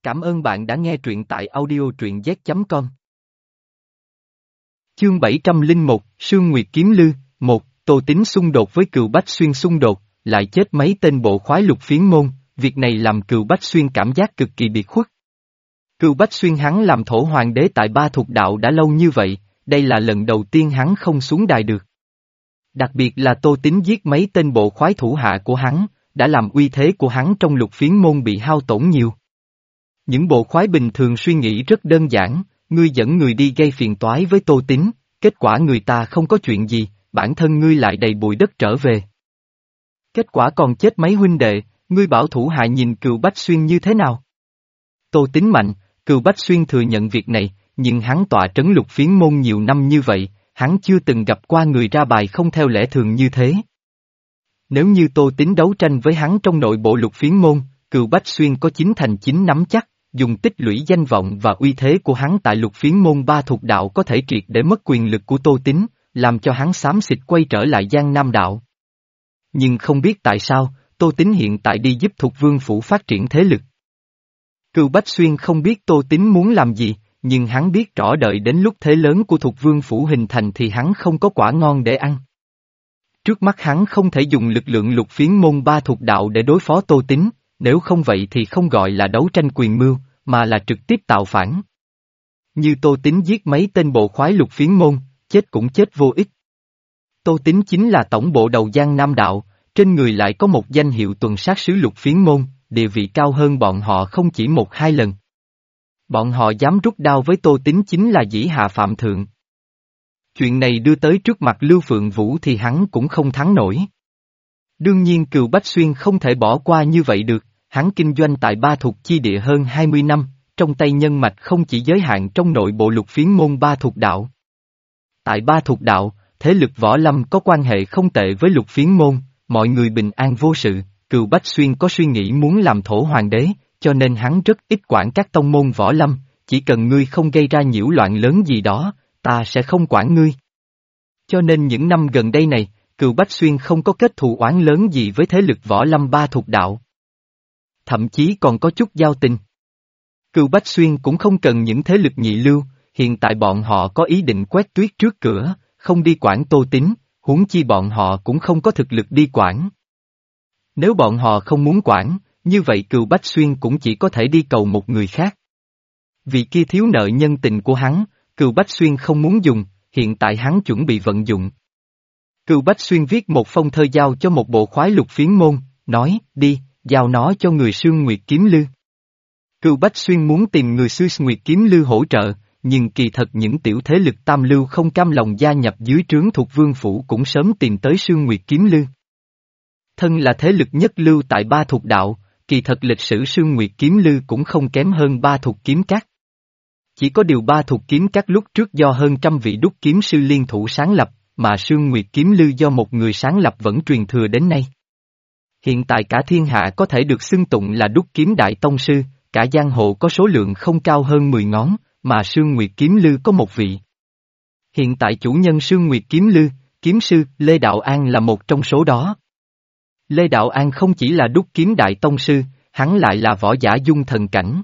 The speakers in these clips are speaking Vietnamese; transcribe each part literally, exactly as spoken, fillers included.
Cảm ơn bạn đã nghe truyện tại audio truyện z chấm com. Chương bảy trăm lẻ một, Sương Nguyệt Kiếm Lư, một, Tô Tín xung đột với Cừu Bách Xuyên xung đột, lại chết mấy tên bộ khoái Lục Phiến môn, việc này làm Cừu Bách Xuyên cảm giác cực kỳ biệt khuất. Cừu Bách Xuyên hắn làm thổ hoàng đế tại Ba Thục Đạo đã lâu như vậy, đây là lần đầu tiên hắn không xuống đài được. Đặc biệt là Tô Tín giết mấy tên bộ khoái thủ hạ của hắn, đã làm uy thế của hắn trong Lục Phiến môn bị hao tổn nhiều. Những bộ khoái bình thường suy nghĩ rất đơn giản, ngươi dẫn người đi gây phiền toái với Tô Tín, kết quả người ta không có chuyện gì, bản thân ngươi lại đầy bụi đất trở về. Kết quả còn chết mấy huynh đệ, ngươi bảo thủ hạ nhìn Cừu Bách Xuyên như thế nào? Tô Tín mạnh, Cừu Bách Xuyên thừa nhận việc này, nhưng hắn tọa trấn Lục Phiến môn nhiều năm như vậy, hắn chưa từng gặp qua người ra bài không theo lẽ thường như thế. Nếu như Tô Tín đấu tranh với hắn trong nội bộ Lục Phiến môn, Cừu Bách Xuyên có chín thành chín nắm chắc, dùng tích lũy danh vọng và uy thế của hắn tại Lục Phiến môn Ba Thục Đạo có thể triệt để mất quyền lực của Tô Tín, làm cho hắn xám xịt quay trở lại Giang Nam Đạo. Nhưng không biết tại sao, Tô Tín hiện tại đi giúp Thục Vương Phủ phát triển thế lực. Cừu Bách Xuyên không biết Tô Tín muốn làm gì, nhưng hắn biết rõ đợi đến lúc thế lớn của Thục Vương Phủ hình thành thì hắn không có quả ngon để ăn. Trước mắt hắn không thể dùng lực lượng Lục Phiến môn Ba Thục Đạo để đối phó Tô Tín, nếu không vậy thì không gọi là đấu tranh quyền mưu, mà là trực tiếp tạo phản. Như Tô Tín giết mấy tên bộ khoái Lục Phiến môn, chết cũng chết vô ích. Tô Tín chính là tổng bộ đầu Giang Nam Đạo, trên người lại có một danh hiệu tuần sát sứ Lục Phiến môn, địa vị cao hơn bọn họ không chỉ một hai lần. Bọn họ dám rút đao với Tô Tín chính là dĩ hạ phạm thượng. Chuyện này đưa tới trước mặt Lưu Phượng Vũ thì hắn cũng không thắng nổi. Đương nhiên Cừu Bách Xuyên không thể bỏ qua như vậy được, hắn kinh doanh tại Ba Thục chi địa hơn hai mươi năm, trong tay nhân mạch không chỉ giới hạn trong nội bộ Lục Phiến môn Ba Thục Đạo. Tại Ba Thục Đạo, thế lực võ lâm có quan hệ không tệ với Lục Phiến môn, mọi người bình an vô sự, Cừu Bách Xuyên có suy nghĩ muốn làm thổ hoàng đế, cho nên hắn rất ít quản các tông môn võ lâm, chỉ cần ngươi không gây ra nhiễu loạn lớn gì đó, ta sẽ không quản ngươi. Cho nên những năm gần đây này, Cừu Bách Xuyên không có kết thù oán lớn gì với thế lực võ lâm Ba Thục Đạo. Thậm chí còn có chút giao tình. Cừu Bách Xuyên cũng không cần những thế lực nhị lưu, hiện tại bọn họ có ý định quét tuyết trước cửa, không đi quản Tô Tín, huống chi bọn họ cũng không có thực lực đi quản. Nếu bọn họ không muốn quản, như vậy Cừu Bách Xuyên cũng chỉ có thể đi cầu một người khác. Vì kia thiếu nợ nhân tình của hắn, Cừu Bách Xuyên không muốn dùng, hiện tại hắn chuẩn bị vận dụng. Cừu Bách Xuyên viết một phong thơ giao cho một bộ khoái Lục Phiến môn, nói, đi, giao nó cho người Sương Nguyệt Kiếm Lư. Cừu Bách Xuyên muốn tìm người Sương Nguyệt Kiếm Lư hỗ trợ, nhưng kỳ thật những tiểu thế lực tam lưu không cam lòng gia nhập dưới trướng Thục Vương Phủ cũng sớm tìm tới Sương Nguyệt Kiếm Lư. Thân là thế lực nhất lưu tại Ba Thục Đạo, kỳ thật lịch sử Sương Nguyệt Kiếm Lư cũng không kém hơn Ba Thục Kiếm Các. Chỉ có điều Ba Thục Kiếm Các lúc trước do hơn trăm vị đúc kiếm sư liên thủ sáng lập, mà Sương Nguyệt Kiếm Lư do một người sáng lập vẫn truyền thừa đến nay. Hiện tại cả thiên hạ có thể được xưng tụng là đúc kiếm đại tông sư, cả giang hồ có số lượng không cao hơn mười ngón, mà Sương Nguyệt Kiếm Lư có một vị. Hiện tại chủ nhân Sương Nguyệt Kiếm Lư, kiếm sư Lê Đạo An là một trong số đó. Lê Đạo An không chỉ là đúc kiếm đại tông sư, hắn lại là võ giả dung thần cảnh.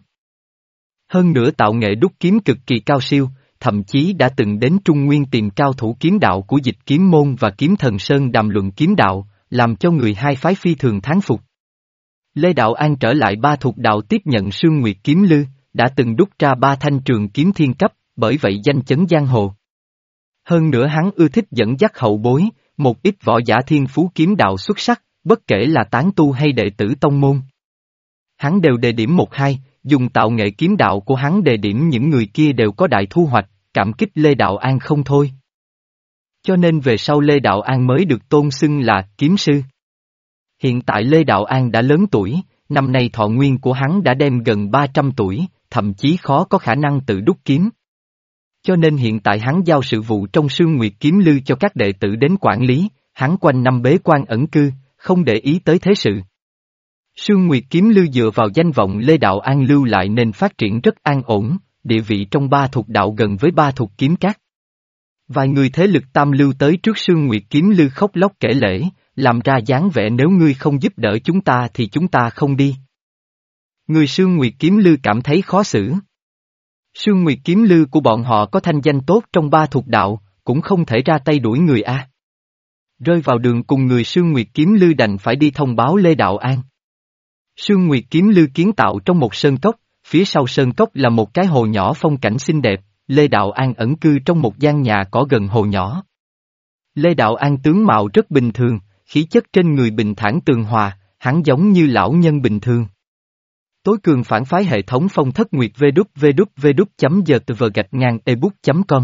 Hơn nữa tạo nghệ đúc kiếm cực kỳ cao siêu, thậm chí đã từng đến Trung Nguyên tìm cao thủ kiếm đạo của Dịch Kiếm môn và Kiếm Thần Sơn đàm luận kiếm đạo, làm cho người hai phái phi thường thán phục. Lê Đạo An trở lại Ba Thục Đạo tiếp nhận Sương Nguyệt Kiếm Lư, đã từng đúc ra ba thanh trường kiếm thiên cấp, bởi vậy danh chấn giang hồ. Hơn nữa hắn ưa thích dẫn dắt hậu bối, một ít võ giả thiên phú kiếm đạo xuất sắc, bất kể là tán tu hay đệ tử tông môn. Hắn đều đề điểm một hai, dùng tạo nghệ kiếm đạo của hắn đề điểm những người kia đều có đại thu hoạch, cảm kích Lê Đạo An không thôi. Cho nên về sau Lê Đạo An mới được tôn xưng là kiếm sư. Hiện tại Lê Đạo An đã lớn tuổi, năm nay thọ nguyên của hắn đã đem gần ba trăm tuổi, thậm chí khó có khả năng tự đúc kiếm. Cho nên hiện tại hắn giao sự vụ trong Sương Nguyệt Kiếm Lư cho các đệ tử đến quản lý, hắn quanh năm bế quan ẩn cư, không để ý tới thế sự. Sương Nguyệt Kiếm Lư dựa vào danh vọng Lê Đạo An lưu lại nên phát triển rất an ổn, địa vị trong Ba Thục Đạo gần với Ba Thục Kiếm Các. Vài người thế lực tam lưu tới trước Sương Nguyệt Kiếm Lư khóc lóc kể lể, làm ra dáng vẻ nếu ngươi không giúp đỡ chúng ta thì chúng ta không đi. Người Sương Nguyệt Kiếm Lư cảm thấy khó xử. Sương Nguyệt Kiếm Lư của bọn họ có thanh danh tốt trong ba thuộc đạo, cũng không thể ra tay đuổi người A. Rơi vào đường cùng người Sương Nguyệt Kiếm Lư đành phải đi thông báo Lê Đạo An. Sương Nguyệt Kiếm Lư kiến tạo trong một sơn cốc, phía sau sơn cốc là một cái hồ nhỏ phong cảnh xinh đẹp, Lê Đạo An ẩn cư trong một gian nhà cỏ gần hồ nhỏ. Lê Đạo An tướng mạo rất bình thường, khí chất trên người bình thản tường hòa, hắn giống như lão nhân bình thường. Tối cường phản phái hệ thống phong thất nguyệt www.gtv gạch ngang ebook chấm com.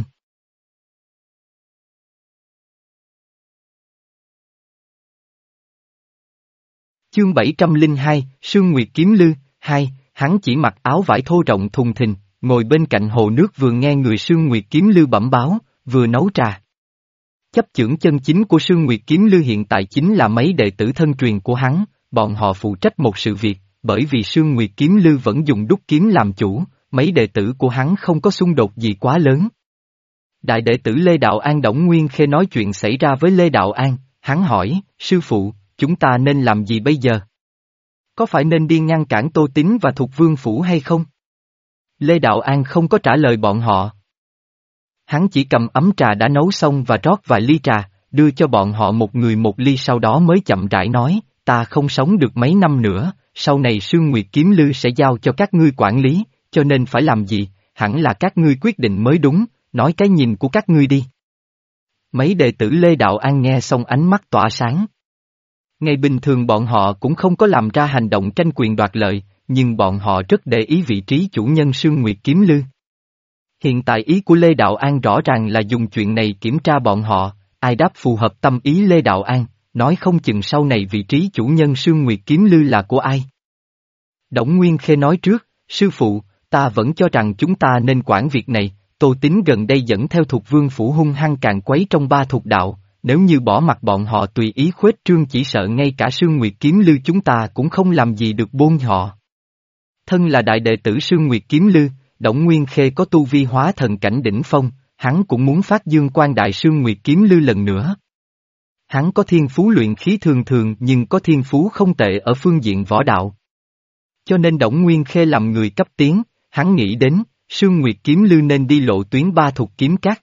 Chương bảy trăm lẻ hai, Sương Nguyệt Kiếm Lư, hai, hắn chỉ mặc áo vải thô rộng thùng thình, ngồi bên cạnh hồ nước vừa nghe người Sương Nguyệt Kiếm Lư bẩm báo, vừa nấu trà. Chấp chưởng chân chính của Sương Nguyệt Kiếm Lư hiện tại chính là mấy đệ tử thân truyền của hắn, bọn họ phụ trách một sự việc, bởi vì Sương Nguyệt Kiếm Lư vẫn dùng đúc kiếm làm chủ, mấy đệ tử của hắn không có xung đột gì quá lớn. Đại đệ tử Lê Đạo An Đổng Nguyên Khê nói chuyện xảy ra với Lê Đạo An, hắn hỏi, sư phụ, chúng ta nên làm gì bây giờ? Có phải nên đi ngăn cản Tô Tín và Thục Vương Phủ hay không? Lê Đạo An không có trả lời bọn họ. Hắn chỉ cầm ấm trà đã nấu xong và rót vài ly trà, đưa cho bọn họ một người một ly sau đó mới chậm rãi nói, ta không sống được mấy năm nữa, sau này Sương Nguyệt Kiếm Lư sẽ giao cho các ngươi quản lý, cho nên phải làm gì, hẳn là các ngươi quyết định mới đúng, nói cái nhìn của các ngươi đi. Mấy đệ tử Lê Đạo An nghe xong ánh mắt tỏa sáng. Ngày bình thường bọn họ cũng không có làm ra hành động tranh quyền đoạt lợi, nhưng bọn họ rất để ý vị trí chủ nhân Sương Nguyệt Kiếm Lư. Hiện tại ý của Lê Đạo An rõ ràng là dùng chuyện này kiểm tra bọn họ, ai đáp phù hợp tâm ý Lê Đạo An, nói không chừng sau này vị trí chủ nhân Sương Nguyệt Kiếm Lư là của ai. Đổng Nguyên Khê nói trước, sư phụ, ta vẫn cho rằng chúng ta nên quản việc này, Tô Tín gần đây dẫn theo Thục Vương Phủ hung hăng càn quấy trong ba thuộc đạo, nếu như bỏ mặc bọn họ tùy ý khuếch trương chỉ sợ ngay cả Sương Nguyệt Kiếm Lư chúng ta cũng không làm gì được bôn họ. Thân là đại đệ tử Sương Nguyệt Kiếm Lư, Đổng Nguyên Khê có tu vi hóa thần cảnh đỉnh phong, hắn cũng muốn phát dương quan đại Sương Nguyệt Kiếm Lư lần nữa. Hắn có thiên phú luyện khí thường thường nhưng có thiên phú không tệ ở phương diện võ đạo. Cho nên Đổng Nguyên Khê làm người cấp tiến, hắn nghĩ đến, Sương Nguyệt Kiếm Lư nên đi lộ tuyến ba thuộc kiếm các.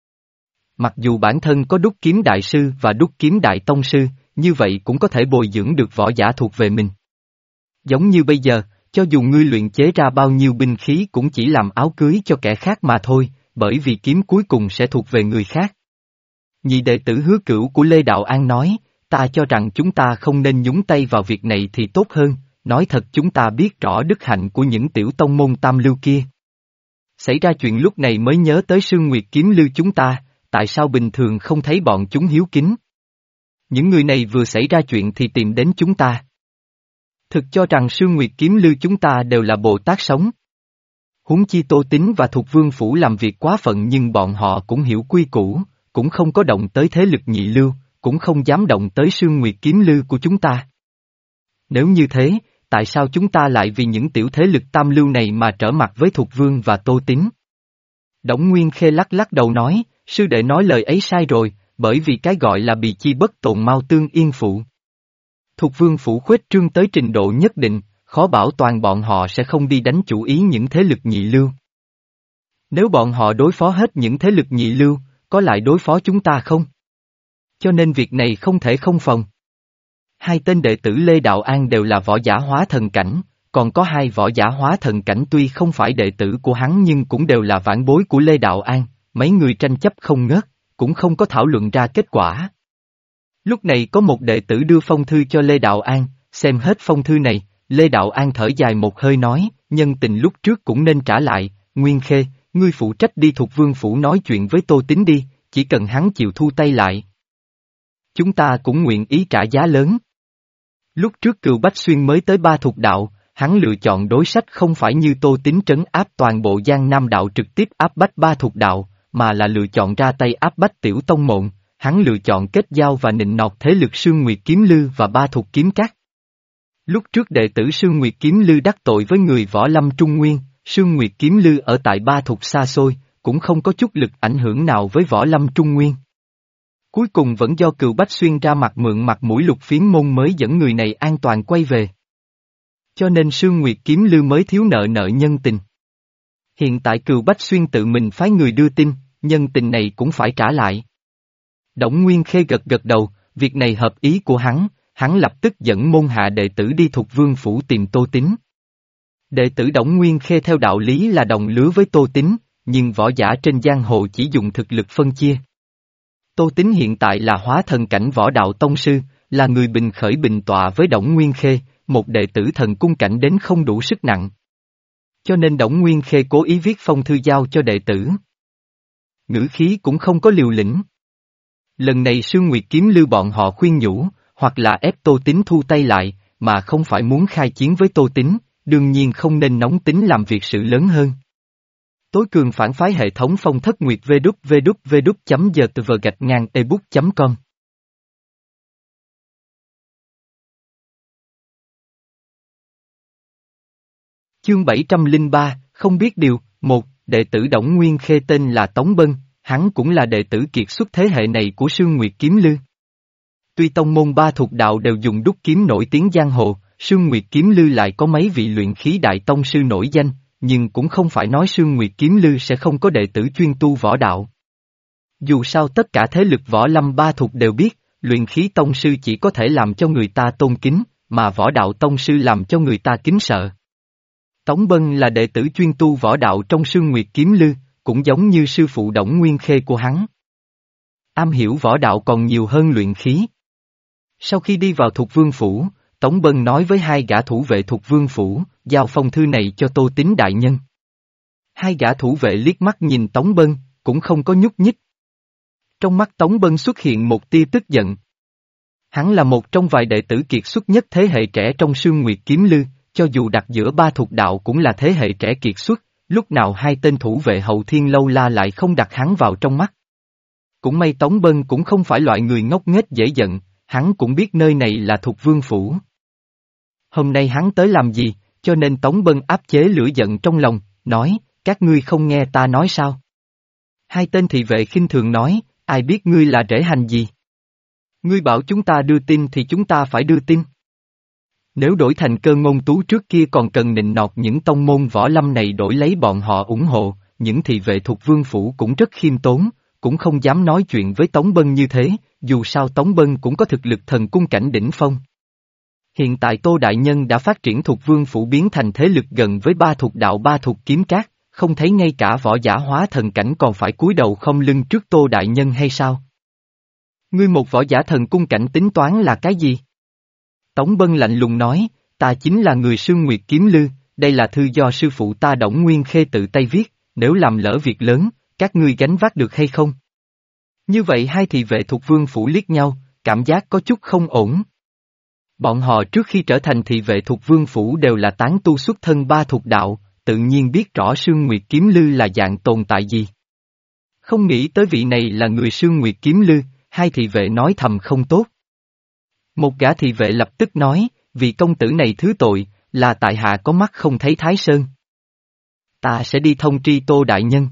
Mặc dù bản thân có đúc kiếm đại sư và đúc kiếm đại tông sư, như vậy cũng có thể bồi dưỡng được võ giả thuộc về mình. Giống như bây giờ, cho dù ngươi luyện chế ra bao nhiêu binh khí cũng chỉ làm áo cưới cho kẻ khác mà thôi, bởi vì kiếm cuối cùng sẽ thuộc về người khác. Nhị đệ tử Hứa Cửu của Lê Đạo An nói, ta cho rằng chúng ta không nên nhúng tay vào việc này thì tốt hơn, nói thật chúng ta biết rõ đức hạnh của những tiểu tông môn tam lưu kia. Xảy ra chuyện lúc này mới nhớ tới Sương Nguyệt Kiếm Lư chúng ta, tại sao bình thường không thấy bọn chúng hiếu kính? Những người này vừa xảy ra chuyện thì tìm đến chúng ta. Thực cho rằng Sương Nguyệt Kiếm Lư chúng ta đều là Bồ Tát sống. Huống chi Tô Tín và Thục Vương Phủ làm việc quá phận nhưng bọn họ cũng hiểu quy củ, cũng không có động tới thế lực nhị lưu, cũng không dám động tới Sương Nguyệt Kiếm Lư của chúng ta. Nếu như thế, tại sao chúng ta lại vì những tiểu thế lực tam lưu này mà trở mặt với Thục Vương và Tô Tín? Đổng Nguyên Khê lắc lắc đầu nói, sư đệ nói lời ấy sai rồi, bởi vì cái gọi là bì chi bất tồn mao tương yên phụ. Thục Vương Phủ khuếch trương tới trình độ nhất định, khó bảo toàn bọn họ sẽ không đi đánh chủ ý những thế lực nhị lưu. Nếu bọn họ đối phó hết những thế lực nhị lưu, có lại đối phó chúng ta không? Cho nên việc này không thể không phòng. Hai tên đệ tử Lê Đạo An đều là võ giả hóa thần cảnh, còn có hai võ giả hóa thần cảnh tuy không phải đệ tử của hắn nhưng cũng đều là vãn bối của Lê Đạo An, mấy người tranh chấp không ngớt, cũng không có thảo luận ra kết quả. Lúc này có một đệ tử đưa phong thư cho Lê Đạo An, xem hết phong thư này, Lê Đạo An thở dài một hơi nói, nhân tình lúc trước cũng nên trả lại, Nguyên Khê, ngươi phụ trách đi Thục Vương Phủ nói chuyện với Tô Tín đi, chỉ cần hắn chịu thu tay lại. Chúng ta cũng nguyện ý trả giá lớn. Lúc trước Cừu Bách Xuyên mới tới ba thuộc đạo, hắn lựa chọn đối sách không phải như Tô Tín trấn áp toàn bộ Giang Nam đạo trực tiếp áp bách ba thuộc đạo, mà là lựa chọn ra tay áp bách tiểu tông môn, hắn lựa chọn kết giao và nịnh nọt thế lực Sương Nguyệt Kiếm Lư và ba thuộc kiếm các. Lúc trước đệ tử Sương Nguyệt Kiếm Lư đắc tội với người võ lâm Trung Nguyên, Sương Nguyệt Kiếm Lư ở tại ba thuộc xa xôi, cũng không có chút lực ảnh hưởng nào với võ lâm Trung Nguyên. Cuối cùng vẫn do Cừu Bách Xuyên ra mặt mượn mặt mũi Lục Phiến môn mới dẫn người này an toàn quay về. Cho nên Sương Nguyệt Kiếm Lư mới thiếu nợ nợ nhân tình. Hiện tại Cừu Bách Xuyên tự mình phái người đưa tin, nhân tình này cũng phải trả lại. Đổng Nguyên Khê gật gật đầu, việc này hợp ý của hắn, hắn lập tức dẫn môn hạ đệ tử đi Thục Vương Phủ tìm Tô Tín. Đệ tử Đổng Nguyên Khê theo đạo lý là đồng lứa với Tô Tín, nhưng võ giả trên giang hồ chỉ dùng thực lực phân chia. Tô Tín hiện tại là hóa thần cảnh võ đạo tông sư, là người bình khởi bình tọa với Đổng Nguyên Khê, một đệ tử thần cung cảnh đến không đủ sức nặng. Cho nên Đổng Nguyên Khê cố ý viết phong thư giao cho đệ tử. Ngữ khí cũng không có liều lĩnh. Lần này Sương Nguyệt Kiếm Lư bọn họ khuyên nhủ, hoặc là ép Tô Tín thu tay lại, mà không phải muốn khai chiến với Tô Tín, đương nhiên không nên nóng tính làm việc sự lớn hơn. Tối cường phản phái hệ thống phong thất nguyệt www chấm giờ tờ vờ gạch ngang ebook chấm com. Chương bảy trăm lẻ ba, không biết điều, một, đệ tử Đổng Nguyên Khê tên là Tống Bân, hắn cũng là đệ tử kiệt xuất thế hệ này của Sương Nguyệt Kiếm Lư. Tuy tông môn ba thuộc đạo đều dùng đúc kiếm nổi tiếng giang hồ, Sương Nguyệt Kiếm Lư lại có mấy vị luyện khí đại tông sư nổi danh, nhưng cũng không phải nói Sương Nguyệt Kiếm Lư sẽ không có đệ tử chuyên tu võ đạo. Dù sao tất cả thế lực võ lâm ba thuộc đều biết, luyện khí tông sư chỉ có thể làm cho người ta tôn kính, mà võ đạo tông sư làm cho người ta kính sợ. Tống Bân là đệ tử chuyên tu võ đạo trong Sương Nguyệt Kiếm Lư, cũng giống như sư phụ Đổng Nguyên Khê của hắn. Am hiểu võ đạo còn nhiều hơn luyện khí. Sau khi đi vào Thục Vương Phủ, Tống Bân nói với hai gã thủ vệ Thục Vương Phủ, giao phong thư này cho Tô Tín đại nhân. Hai gã thủ vệ liếc mắt nhìn Tống Bân, cũng không có nhúc nhích. Trong mắt Tống Bân xuất hiện một tia tức giận. Hắn là một trong vài đệ tử kiệt xuất nhất thế hệ trẻ trong Sương Nguyệt Kiếm Lư, cho dù đặt giữa ba thuộc đạo cũng là thế hệ trẻ kiệt xuất, lúc nào hai tên thủ vệ Hậu Thiên Lâu La lại không đặt hắn vào trong mắt. Cũng may Tống Bân cũng không phải loại người ngốc nghếch dễ giận, hắn cũng biết nơi này là Thục Vương Phủ. Hôm nay hắn tới làm gì, cho nên Tống Bân áp chế lửa giận trong lòng, nói, các ngươi không nghe ta nói sao? Hai tên thị vệ khinh thường nói, ai biết ngươi là rễ hành gì? Ngươi bảo chúng ta đưa tin thì chúng ta phải đưa tin. Nếu đổi thành Cơ Ngôn Tú trước kia còn cần nịnh nọt những tông môn võ lâm này đổi lấy bọn họ ủng hộ, những thị vệ Thục Vương Phủ cũng rất khiêm tốn, cũng không dám nói chuyện với Tống Bân như thế, dù sao Tống Bân cũng có thực lực thần cung cảnh đỉnh phong. Hiện tại Tô Đại Nhân đã phát triển Thục Vương Phủ biến thành thế lực gần với ba thuộc đạo ba thuộc kiếm cát, không thấy ngay cả võ giả hóa thần cảnh còn phải cúi đầu không lưng trước Tô Đại Nhân hay sao? Ngươi một võ giả thần cung cảnh tính toán là cái gì? Tống Bân lạnh lùng nói, ta chính là người Sương Nguyệt Kiếm Lư, đây là thư do sư phụ ta Đổng Nguyên Khê tự tay viết, nếu làm lỡ việc lớn, các ngươi gánh vác được hay không? Như vậy hai thị vệ Thục Vương Phủ liếc nhau, cảm giác có chút không ổn. Bọn họ trước khi trở thành thị vệ Thục Vương Phủ đều là tán tu xuất thân ba thuộc đạo, tự nhiên biết rõ Sương Nguyệt Kiếm Lư là dạng tồn tại gì. Không nghĩ tới vị này là người Sương Nguyệt Kiếm Lư, hai thị vệ nói thầm không tốt. Một gã thị vệ lập tức nói, vì công tử này thứ tội, là tại hạ có mắt không thấy Thái Sơn. Ta sẽ đi thông tri Tô Đại Nhân.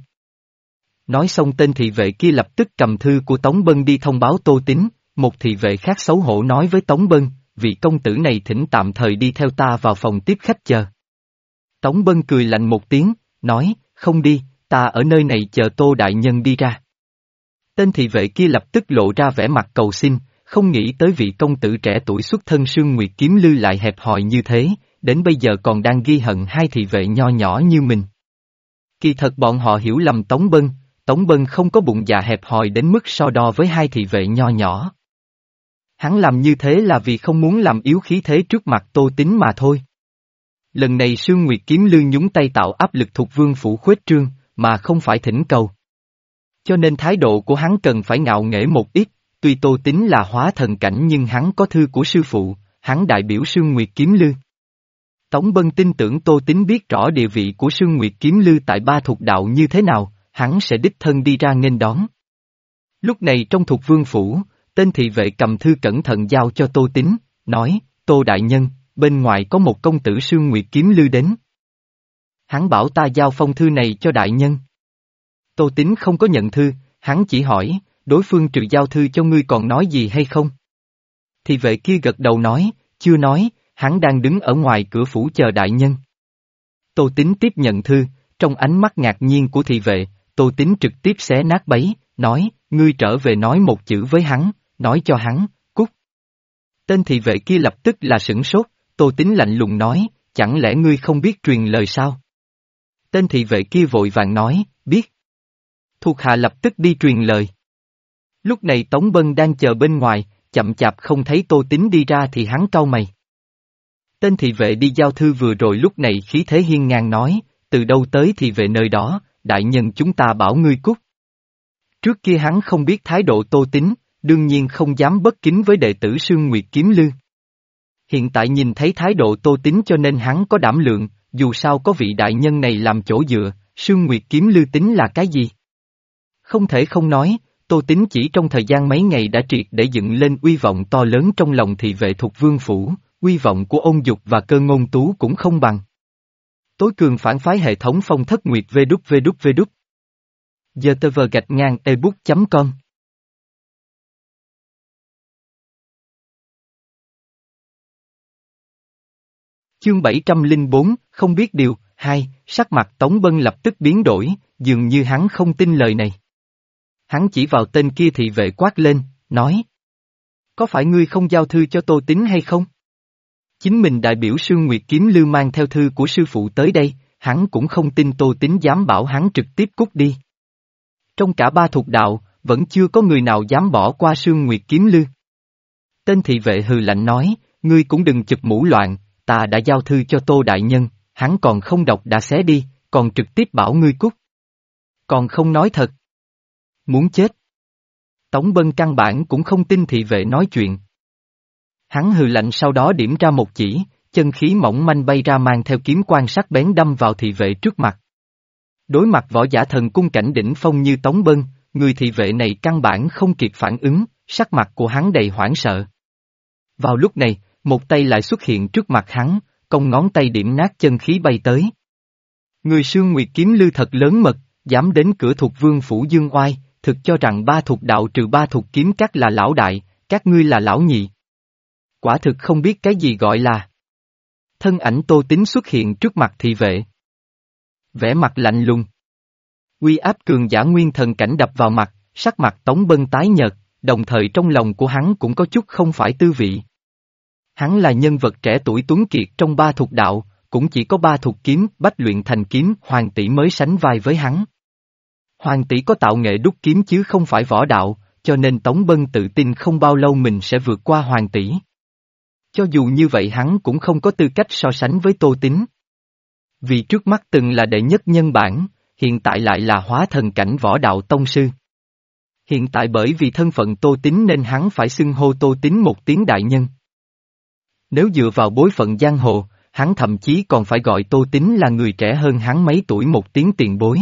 Nói xong tên thị vệ kia lập tức cầm thư của Tống Bân đi thông báo Tô Tín, một thị vệ khác xấu hổ nói với Tống Bân, vị công tử này thỉnh tạm thời đi theo ta vào phòng tiếp khách chờ. Tống Bân cười lạnh một tiếng, nói, không đi, ta ở nơi này chờ Tô Đại Nhân đi ra. Tên thị vệ kia lập tức lộ ra vẻ mặt cầu xin, không nghĩ tới vị công tử trẻ tuổi xuất thân Sương Nguyệt Kiếm Lư lại hẹp hòi như thế, đến bây giờ còn đang ghi hận hai thị vệ nho nhỏ như mình. Kỳ thật bọn họ hiểu lầm Tống Bân, Tống Bân không có bụng dạ hẹp hòi đến mức so đo với hai thị vệ nho nhỏ. Hắn làm như thế là vì không muốn làm yếu khí thế trước mặt Tô Tín mà thôi. Lần này Sương Nguyệt Kiếm Lư nhúng tay tạo áp lực Thục Vương Phủ khuếch trương, mà không phải thỉnh cầu. Cho nên thái độ của hắn cần phải ngạo nghễ một ít, tuy Tô Tín là hóa thần cảnh nhưng hắn có thư của sư phụ, hắn đại biểu Sương Nguyệt Kiếm Lư. Tống Bân tin tưởng Tô Tín biết rõ địa vị của Sương Nguyệt Kiếm Lư tại ba thuộc đạo như thế nào, hắn sẽ đích thân đi ra nghênh đón. Lúc này trong Thục Vương Phủ, tên thị vệ cầm thư cẩn thận giao cho Tô Tín, nói, Tô Đại Nhân, bên ngoài có một công tử Sương Nguyệt Kiếm Lư đến. Hắn bảo ta giao phong thư này cho Đại Nhân. Tô Tín không có nhận thư, hắn chỉ hỏi, đối phương trừ giao thư cho ngươi còn nói gì hay không? Thị vệ kia gật đầu nói, chưa nói, hắn đang đứng ở ngoài cửa phủ chờ đại nhân. Tô Tín tiếp nhận thư, trong ánh mắt ngạc nhiên của thị vệ, Tô Tín trực tiếp xé nát bấy, nói, ngươi trở về nói một chữ với hắn, nói cho hắn, cút. Tên thị vệ kia lập tức là sửng sốt, Tô Tín lạnh lùng nói, chẳng lẽ ngươi không biết truyền lời sao? Tên thị vệ kia vội vàng nói, biết. Thuộc hạ lập tức đi truyền lời. Lúc này Tống Bân đang chờ bên ngoài, chậm chạp không thấy Tô Tín đi ra thì hắn cau mày. Tên thị vệ đi giao thư vừa rồi lúc này khí thế hiên ngang nói, từ đâu tới thị vệ nơi đó, đại nhân chúng ta bảo ngươi cút. Trước kia hắn không biết thái độ Tô Tín, đương nhiên không dám bất kính với đệ tử Sương Nguyệt Kiếm Lư. Hiện tại nhìn thấy thái độ Tô Tín cho nên hắn có đảm lượng, dù sao có vị đại nhân này làm chỗ dựa, Sương Nguyệt Kiếm Lư tính là cái gì? Không thể không nói, Tô Tín chỉ trong thời gian mấy ngày đã triệt để dựng lên uy vọng to lớn trong lòng thị vệ thuộc vương phủ, uy vọng của Ôn Dục và Cơ Ngôn Tú cũng không bằng. Tối cường phản phái hệ thống phong thất nguyệt vđvđvđ. Giờ tờ vờ gạch ngang ebook chấm com. Chương bảy trăm lẻ bốn, không biết điều, hai, sắc mặt Tống Bân lập tức biến đổi, dường như hắn không tin lời này. Hắn chỉ vào tên kia thị vệ quát lên, nói. Có phải ngươi không giao thư cho Tô Tín hay không? Chính mình đại biểu Sương Nguyệt Kiếm Lư mang theo thư của sư phụ tới đây, hắn cũng không tin Tô Tín dám bảo hắn trực tiếp cút đi. Trong cả ba thuộc đạo, vẫn chưa có người nào dám bỏ qua Sương Nguyệt Kiếm Lư. Tên thị vệ hừ lạnh nói, ngươi cũng đừng chụp mũ loạn, ta đã giao thư cho Tô đại nhân, hắn còn không đọc đã xé đi, còn trực tiếp bảo ngươi cút. Còn không nói thật. Muốn chết. Tống Bân căn bản cũng không tin thị vệ nói chuyện. Hắn hừ lạnh sau đó điểm ra một chỉ, chân khí mỏng manh bay ra mang theo kiếm quan sắc bén đâm vào thị vệ trước mặt. Đối mặt võ giả thần cung cảnh đỉnh phong như Tống Bân, người thị vệ này căn bản không kịp phản ứng, sắc mặt của hắn đầy hoảng sợ. Vào lúc này, một tay lại xuất hiện trước mặt hắn, cong ngón tay điểm nát chân khí bay tới. Người Sương Nguyệt Kiếm Lư thật lớn mật, dám đến cửa thuộc vương phủ Dương Oai, thực cho rằng ba thuộc đạo trừ ba thuộc kiếm các là lão đại, các ngươi là lão nhị. Quả thực không biết cái gì gọi là. Thân ảnh Tô Tín xuất hiện trước mặt thị vệ. Vẻ mặt lạnh lùng. Uy áp cường giả nguyên thần cảnh đập vào mặt, sắc mặt Tống Bân tái nhợt, đồng thời trong lòng của hắn cũng có chút không phải tư vị. Hắn là nhân vật trẻ tuổi tuấn kiệt trong ba thuộc đạo, cũng chỉ có ba thuộc kiếm bách luyện thành kiếm Hoàng tỷ mới sánh vai với hắn. Hoàng tỷ có tạo nghệ đúc kiếm chứ không phải võ đạo, cho nên Tống Bân tự tin không bao lâu mình sẽ vượt qua Hoàng tỷ. Cho dù như vậy hắn cũng không có tư cách so sánh với Tô Tín. Vì trước mắt từng là đệ nhất nhân bản, hiện tại lại là hóa thần cảnh võ đạo tông sư. Hiện tại bởi vì thân phận Tô Tín nên hắn phải xưng hô Tô Tín một tiếng đại nhân. Nếu dựa vào bối phận giang hồ, hắn thậm chí còn phải gọi Tô Tín là người trẻ hơn hắn mấy tuổi một tiếng tiền bối.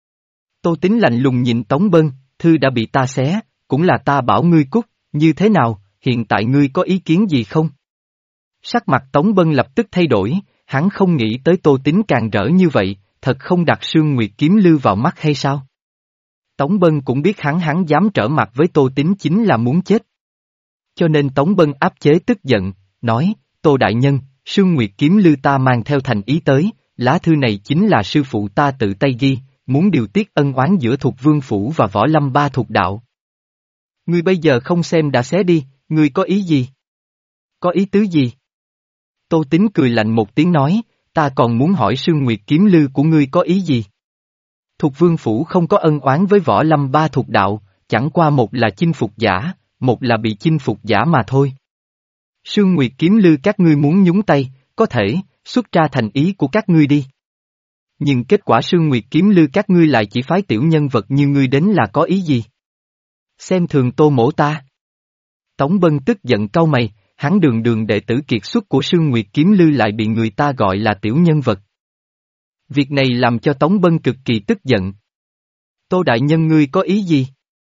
Tô Tín lạnh lùng nhìn Tống Bân, thư đã bị ta xé, cũng là ta bảo ngươi cút, như thế nào, hiện tại ngươi có ý kiến gì không? Sắc mặt Tống Bân lập tức thay đổi, hắn không nghĩ tới Tô Tín càng rỡ như vậy, thật không đặt Sương Nguyệt Kiếm Lư vào mắt hay sao? Tống Bân cũng biết hắn hắn dám trở mặt với Tô Tín chính là muốn chết. Cho nên Tống Bân áp chế tức giận, nói, Tô đại nhân, Sương Nguyệt Kiếm Lư ta mang theo thành ý tới, lá thư này chính là sư phụ ta tự tay ghi, muốn điều tiết ân oán giữa thuộc vương phủ và võ lâm ba thuộc đạo. Ngươi bây giờ không xem đã xé đi, ngươi có ý gì? Có ý tứ gì? Tô Tín cười lạnh một tiếng nói, ta còn muốn hỏi Sương Nguyệt Kiếm Lư của ngươi có ý gì? Thuộc vương phủ không có ân oán với võ lâm ba thuộc đạo, chẳng qua một là chinh phục giả, một là bị chinh phục giả mà thôi. Sương Nguyệt Kiếm Lư các ngươi muốn nhúng tay, có thể, xuất ra thành ý của các ngươi đi. Nhưng kết quả Sương Nguyệt Kiếm Lư các ngươi lại chỉ phái tiểu nhân vật như ngươi đến là có ý gì? Xem thường Tô mỗ ta. Tống Bân tức giận cau mày, hắn đường đường đệ tử kiệt xuất của Sương Nguyệt Kiếm Lư lại bị người ta gọi là tiểu nhân vật. Việc này làm cho Tống Bân cực kỳ tức giận. Tô đại nhân ngươi có ý gì?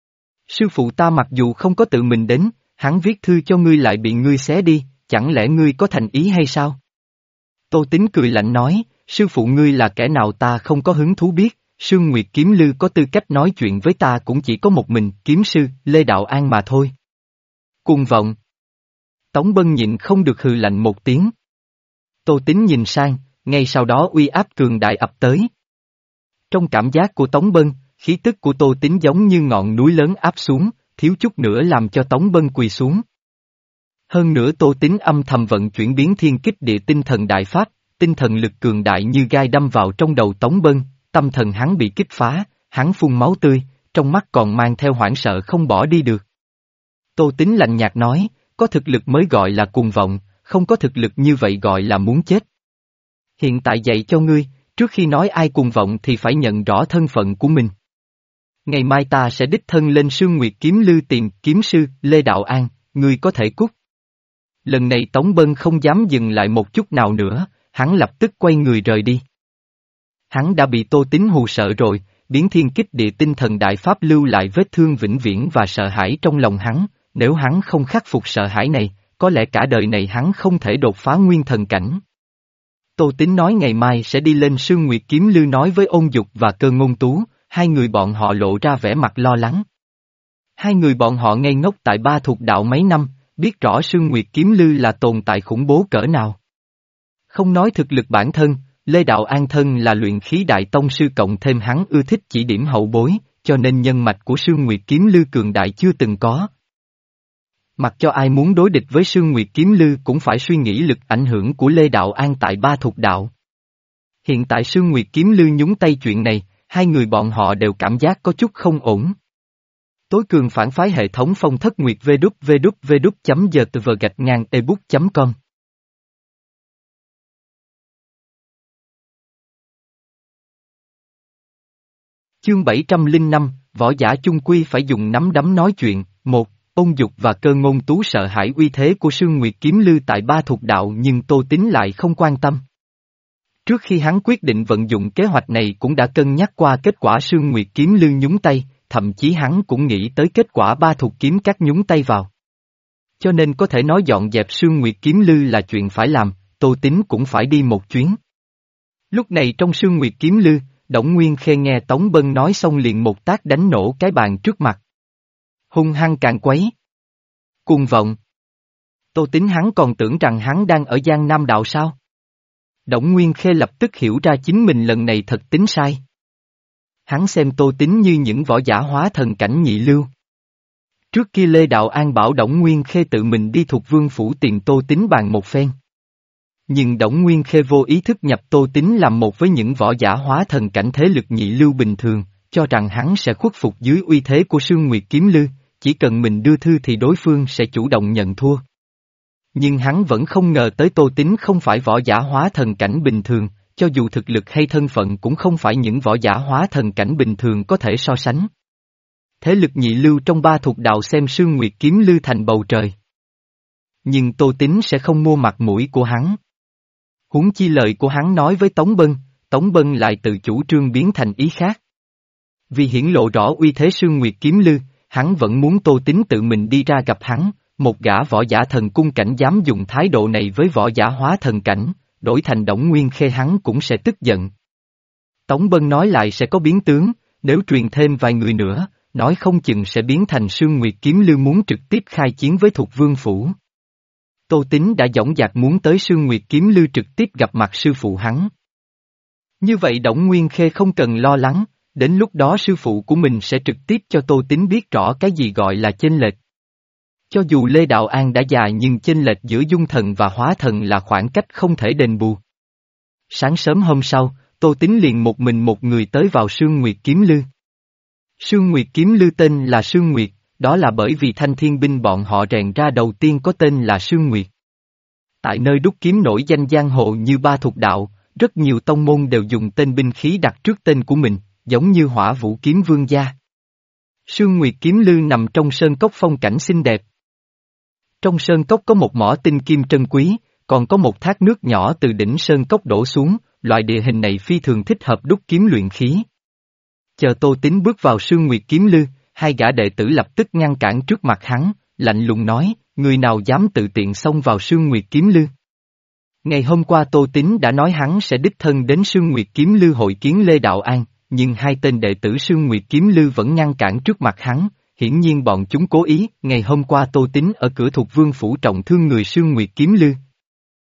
Sư phụ ta mặc dù không có tự mình đến, hắn viết thư cho ngươi lại bị ngươi xé đi, chẳng lẽ ngươi có thành ý hay sao? Tô Tín cười lạnh nói, sư phụ ngươi là kẻ nào ta không có hứng thú biết, Sương Nguyệt Kiếm Lư có tư cách nói chuyện với ta cũng chỉ có một mình, kiếm sư, Lê Đạo An mà thôi. Cuồng vọng. Tống Bân nhịn không được hừ lạnh một tiếng. Tô Tín nhìn sang, ngay sau đó uy áp cường đại ập tới. Trong cảm giác của Tống Bân, khí tức của Tô Tín giống như ngọn núi lớn áp xuống, thiếu chút nữa làm cho Tống Bân quỳ xuống. Hơn nữa Tô Tín âm thầm vận chuyển biến thiên kích địa tinh thần đại pháp, tinh thần lực cường đại như gai đâm vào trong đầu Tống Bân, tâm thần hắn bị kích phá, hắn phun máu tươi, trong mắt còn mang theo hoảng sợ không bỏ đi được. Tô Tín lạnh nhạt nói, có thực lực mới gọi là cuồng vọng, không có thực lực như vậy gọi là muốn chết. Hiện tại dạy cho ngươi, trước khi nói ai cuồng vọng thì phải nhận rõ thân phận của mình. Ngày mai ta sẽ đích thân lên Sương Nguyệt Kiếm Lư tìm kiếm sư, Lê Đạo An, ngươi có thể cút. Lần này Tống Bân không dám dừng lại một chút nào nữa, hắn lập tức quay người rời đi. Hắn đã bị Tô Tín hù sợ rồi, biến thiên kích địa tinh thần đại pháp lưu lại vết thương vĩnh viễn và sợ hãi trong lòng hắn, nếu hắn không khắc phục sợ hãi này, có lẽ cả đời này hắn không thể đột phá nguyên thần cảnh. Tô Tín nói ngày mai sẽ đi lên Sương Nguyệt Kiếm Lư nói với Ôn Dục và Cơ Ngôn Tú, hai người bọn họ lộ ra vẻ mặt lo lắng. Hai người bọn họ ngây ngốc tại Ba Thuộc Đạo mấy năm, biết rõ Sương Nguyệt Kiếm Lư là tồn tại khủng bố cỡ nào. Không nói thực lực bản thân, Lê Đạo An thân là luyện khí đại tông sư cộng thêm hắn ưa thích chỉ điểm hậu bối, cho nên nhân mạch của Sương Nguyệt Kiếm Lư cường đại chưa từng có. Mặc cho ai muốn đối địch với Sương Nguyệt Kiếm Lư cũng phải suy nghĩ lực ảnh hưởng của Lê Đạo An tại Ba Thuộc Đạo. Hiện tại Sương Nguyệt Kiếm Lư nhúng tay chuyện này, hai người bọn họ đều cảm giác có chút không ổn. Tối cường phản phái hệ thống phong thất nguyệt www.gtv gạch ngang ebook chấm com Chương bảy trăm lẻ năm, võ giả chung quy phải dùng nắm đấm nói chuyện. Một, Ôn Dục và Cơ Ngôn Tú sợ hãi uy thế của Sương Nguyệt Kiếm Lư tại Ba Thuộc Đạo nhưng Tô Tín lại không quan tâm. Trước khi hắn quyết định vận dụng kế hoạch này cũng đã cân nhắc qua kết quả Sương Nguyệt Kiếm Lư nhúng tay, thậm chí hắn cũng nghĩ tới kết quả Ba Thuộc Kiếm Các nhúng tay vào. Cho nên có thể nói dọn dẹp Sương Nguyệt Kiếm Lư là chuyện phải làm, Tô Tín cũng phải đi một chuyến. Lúc này trong Sương Nguyệt Kiếm Lư, Đổng Nguyên Khê nghe Tống Bân nói xong liền một tác đánh nổ cái bàn trước mặt. Hung hăng càn quấy. Cuồng vọng. Tô Tín hắn còn tưởng rằng hắn đang ở Giang Nam Đạo sao? Đổng Nguyên Khê lập tức hiểu ra chính mình lần này thật tính sai. Hắn xem Tô Tín như những võ giả hóa thần cảnh nhị lưu. Trước kia Lê Đạo An bảo Đổng Nguyên Khê tự mình đi thuộc vương phủ tìm Tô Tín bàn một phen. Nhưng Đổng Nguyên Khê vô ý thức nhập Tô Tín làm một với những võ giả hóa thần cảnh thế lực nhị lưu bình thường, cho rằng hắn sẽ khuất phục dưới uy thế của Sương Nguyệt Kiếm Lư, chỉ cần mình đưa thư thì đối phương sẽ chủ động nhận thua. Nhưng hắn vẫn không ngờ tới Tô Tín không phải võ giả hóa thần cảnh bình thường, cho dù thực lực hay thân phận cũng không phải những võ giả hóa thần cảnh bình thường có thể so sánh. Thế lực nhị lưu trong Ba Thuộc Đạo xem Sương Nguyệt Kiếm Lư thành bầu trời. Nhưng Tô Tín sẽ không mua mặt mũi của hắn. Huống chi lời của hắn nói với Tống Bân, Tống Bân lại tự chủ trương biến thành ý khác. Vì hiển lộ rõ uy thế Sương Nguyệt Kiếm Lư, hắn vẫn muốn Tô Tín tự mình đi ra gặp hắn, một gã võ giả thần cung cảnh dám dùng thái độ này với võ giả hóa thần cảnh, đổi thành Đổng Nguyên Khê hắn cũng sẽ tức giận. Tống Bân nói lại sẽ có biến tướng, nếu truyền thêm vài người nữa, nói không chừng sẽ biến thành Sương Nguyệt Kiếm Lư muốn trực tiếp khai chiến với Thục Vương Phủ. Tô Tín đã dõng dạc muốn tới Sương Nguyệt Kiếm Lư trực tiếp gặp mặt sư phụ hắn. Như vậy Đổng Nguyên Khê không cần lo lắng, đến lúc đó sư phụ của mình sẽ trực tiếp cho Tô Tín biết rõ cái gì gọi là chênh lệch. Cho dù Lê Đạo An đã già nhưng chênh lệch giữa dung thần và hóa thần là khoảng cách không thể đền bù. Sáng sớm hôm sau, Tô Tín liền một mình một người tới vào Sương Nguyệt Kiếm Lư. Sương Nguyệt Kiếm Lư tên là Sương Nguyệt, đó là bởi vì thanh thiên binh bọn họ rèn ra đầu tiên có tên là Sương Nguyệt. Tại nơi đúc kiếm nổi danh giang hồ như Ba Thuộc Đạo, rất nhiều tông môn đều dùng tên binh khí đặt trước tên của mình, giống như Hỏa Vũ Kiếm Vương gia. Sương Nguyệt Kiếm Lư nằm trong sơn cốc phong cảnh xinh đẹp. Trong sơn cốc có một mỏ tinh kim trân quý, còn có một thác nước nhỏ từ đỉnh sơn cốc đổ xuống, loại địa hình này phi thường thích hợp đúc kiếm luyện khí. Chờ Tô Tín bước vào Sương Nguyệt Kiếm Lư, hai gã đệ tử lập tức ngăn cản trước mặt hắn, lạnh lùng nói, người nào dám tự tiện xông vào Sương Nguyệt Kiếm Lư. Ngày hôm qua Tô Tín đã nói hắn sẽ đích thân đến Sương Nguyệt Kiếm Lư hội kiến Lê Đạo An, nhưng hai tên đệ tử Sương Nguyệt Kiếm Lư vẫn ngăn cản trước mặt hắn, hiển nhiên bọn chúng cố ý. Ngày hôm qua Tô Tín ở cửa Thục Vương Phủ trọng thương người Sương Nguyệt Kiếm Lư.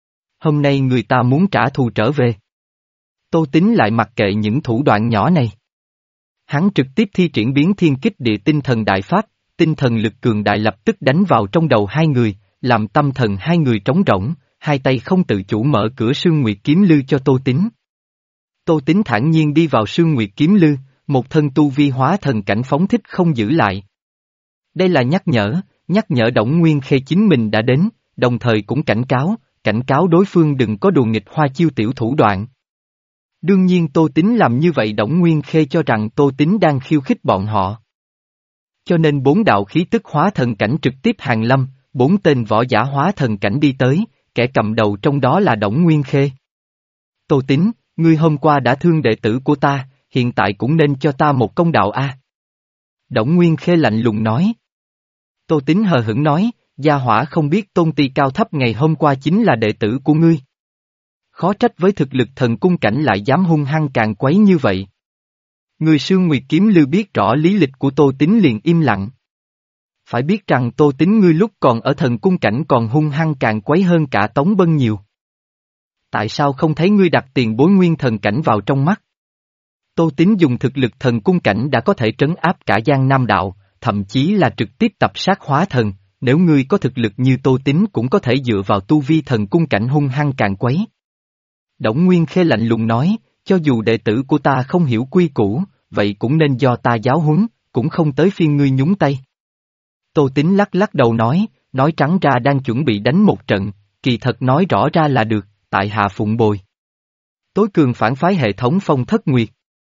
Hôm nay người ta muốn trả thù trở về. Tô Tín lại mặc kệ những thủ đoạn nhỏ này. Hắn trực tiếp thi triển biến thiên kích địa tinh thần đại pháp, tinh thần lực cường đại lập tức đánh vào trong đầu hai người, làm tâm thần hai người trống rỗng, hai tay không tự chủ mở cửa Sương Nguyệt Kiếm Lư cho Tô Tín. Tô Tín thản nhiên đi vào Sương Nguyệt Kiếm Lư, một thân tu vi hóa thần cảnh phóng thích không giữ lại. Đây là nhắc nhở, nhắc nhở Đổng Nguyên Khê chính mình đã đến, đồng thời cũng cảnh cáo, cảnh cáo đối phương đừng có đùa nghịch hoa chiêu tiểu thủ đoạn. Đương nhiên Tô Tín làm như vậy Đổng Nguyên Khê cho rằng Tô Tín đang khiêu khích bọn họ. Cho nên bốn đạo khí tức hóa thần cảnh trực tiếp hàng lâm, bốn tên võ giả hóa thần cảnh đi tới, kẻ cầm đầu trong đó là Đổng Nguyên Khê. Tô Tín, ngươi hôm qua đã thương đệ tử của ta, hiện tại cũng nên cho ta một công đạo a. Đổng Nguyên Khê lạnh lùng nói. Tô Tín hờ hững nói, gia hỏa không biết tôn ti cao thấp ngày hôm qua chính là đệ tử của ngươi. Khó trách với thực lực thần cung cảnh lại dám hung hăng càng quấy như vậy. Người Sương Nguyệt Kiếm Lư biết rõ lý lịch của Tô Tín liền im lặng. Phải biết rằng Tô Tín ngươi lúc còn ở thần cung cảnh còn hung hăng càng quấy hơn cả Tống Bân nhiều. Tại sao không thấy ngươi đặt tiền bối nguyên thần cảnh vào trong mắt? Tô Tín dùng thực lực thần cung cảnh đã có thể trấn áp cả Giang Nam Đạo, thậm chí là trực tiếp tập sát hóa thần, nếu ngươi có thực lực như Tô Tín cũng có thể dựa vào tu vi thần cung cảnh hung hăng càng quấy. Đổng Nguyên Khê lạnh lùng nói, cho dù đệ tử của ta không hiểu quy củ, vậy cũng nên do ta giáo huấn, cũng không tới phiên ngươi nhúng tay. Tô Tín lắc lắc đầu nói, nói trắng ra đang chuẩn bị đánh một trận, kỳ thật nói rõ ra là được, tại hạ phụng bồi. Tối cường phản phái hệ thống Phong Thất Nguyệt.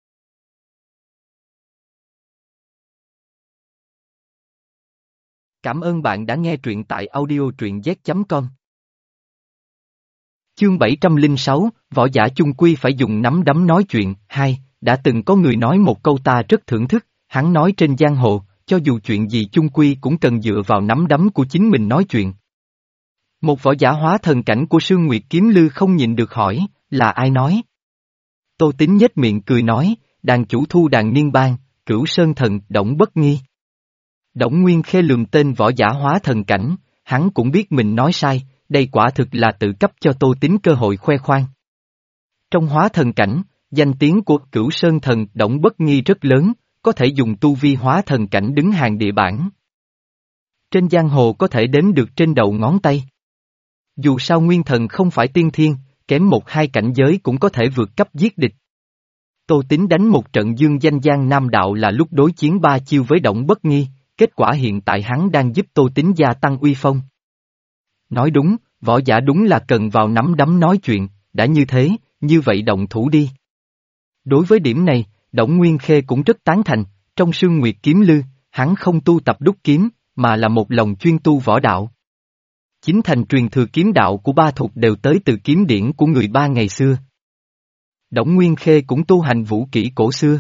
Cảm ơn bạn đã nghe truyện tại audio truyện z chấm com. Chương bảy trăm lẻ sáu, võ giả chung quy phải dùng nắm đấm nói chuyện. Hai, đã từng có người nói một câu ta rất thưởng thức, hắn nói trên giang hồ, cho dù chuyện gì chung quy cũng cần dựa vào nắm đấm của chính mình nói chuyện. Một võ giả hóa thần cảnh của Sương Nguyệt Kiếm Lư không nhịn được hỏi, là ai nói? Tô Tín nhếch miệng cười nói, đàn chủ Thu Đàn Niên Bang, Cửu Sơn Thần, Đổng Bất Nghi. Đổng Nguyên Khê lườm tên võ giả hóa thần cảnh, hắn cũng biết mình nói sai, đây quả thực là tự cấp cho Tô Tín cơ hội khoe khoang. Trong hóa thần cảnh, danh tiếng của Cửu Sơn Thần Đổng Bất Nghi rất lớn, có thể dùng tu vi hóa thần cảnh đứng hàng địa bảng. Trên giang hồ có thể đếm được trên đầu ngón tay. Dù sao nguyên thần không phải tiên thiên, kém một hai cảnh giới cũng có thể vượt cấp giết địch. Tô Tín đánh một trận dương danh Giang Nam Đạo là lúc đối chiến ba chiêu với Đổng Bất Nghi, kết quả hiện tại hắn đang giúp Tô Tín gia tăng uy phong. Nói đúng, võ giả đúng là cần vào nắm đấm nói chuyện, đã như thế, như vậy động thủ đi. Đối với điểm này, Đổng Nguyên Khê cũng rất tán thành, trong Sương Nguyệt Kiếm Lư, hắn không tu tập đúc kiếm, mà là một lòng chuyên tu võ đạo. Chính thành truyền thừa kiếm đạo của ba thục đều tới từ kiếm điển của người ba ngày xưa. Đổng Nguyên Khê cũng tu hành vũ kỹ cổ xưa.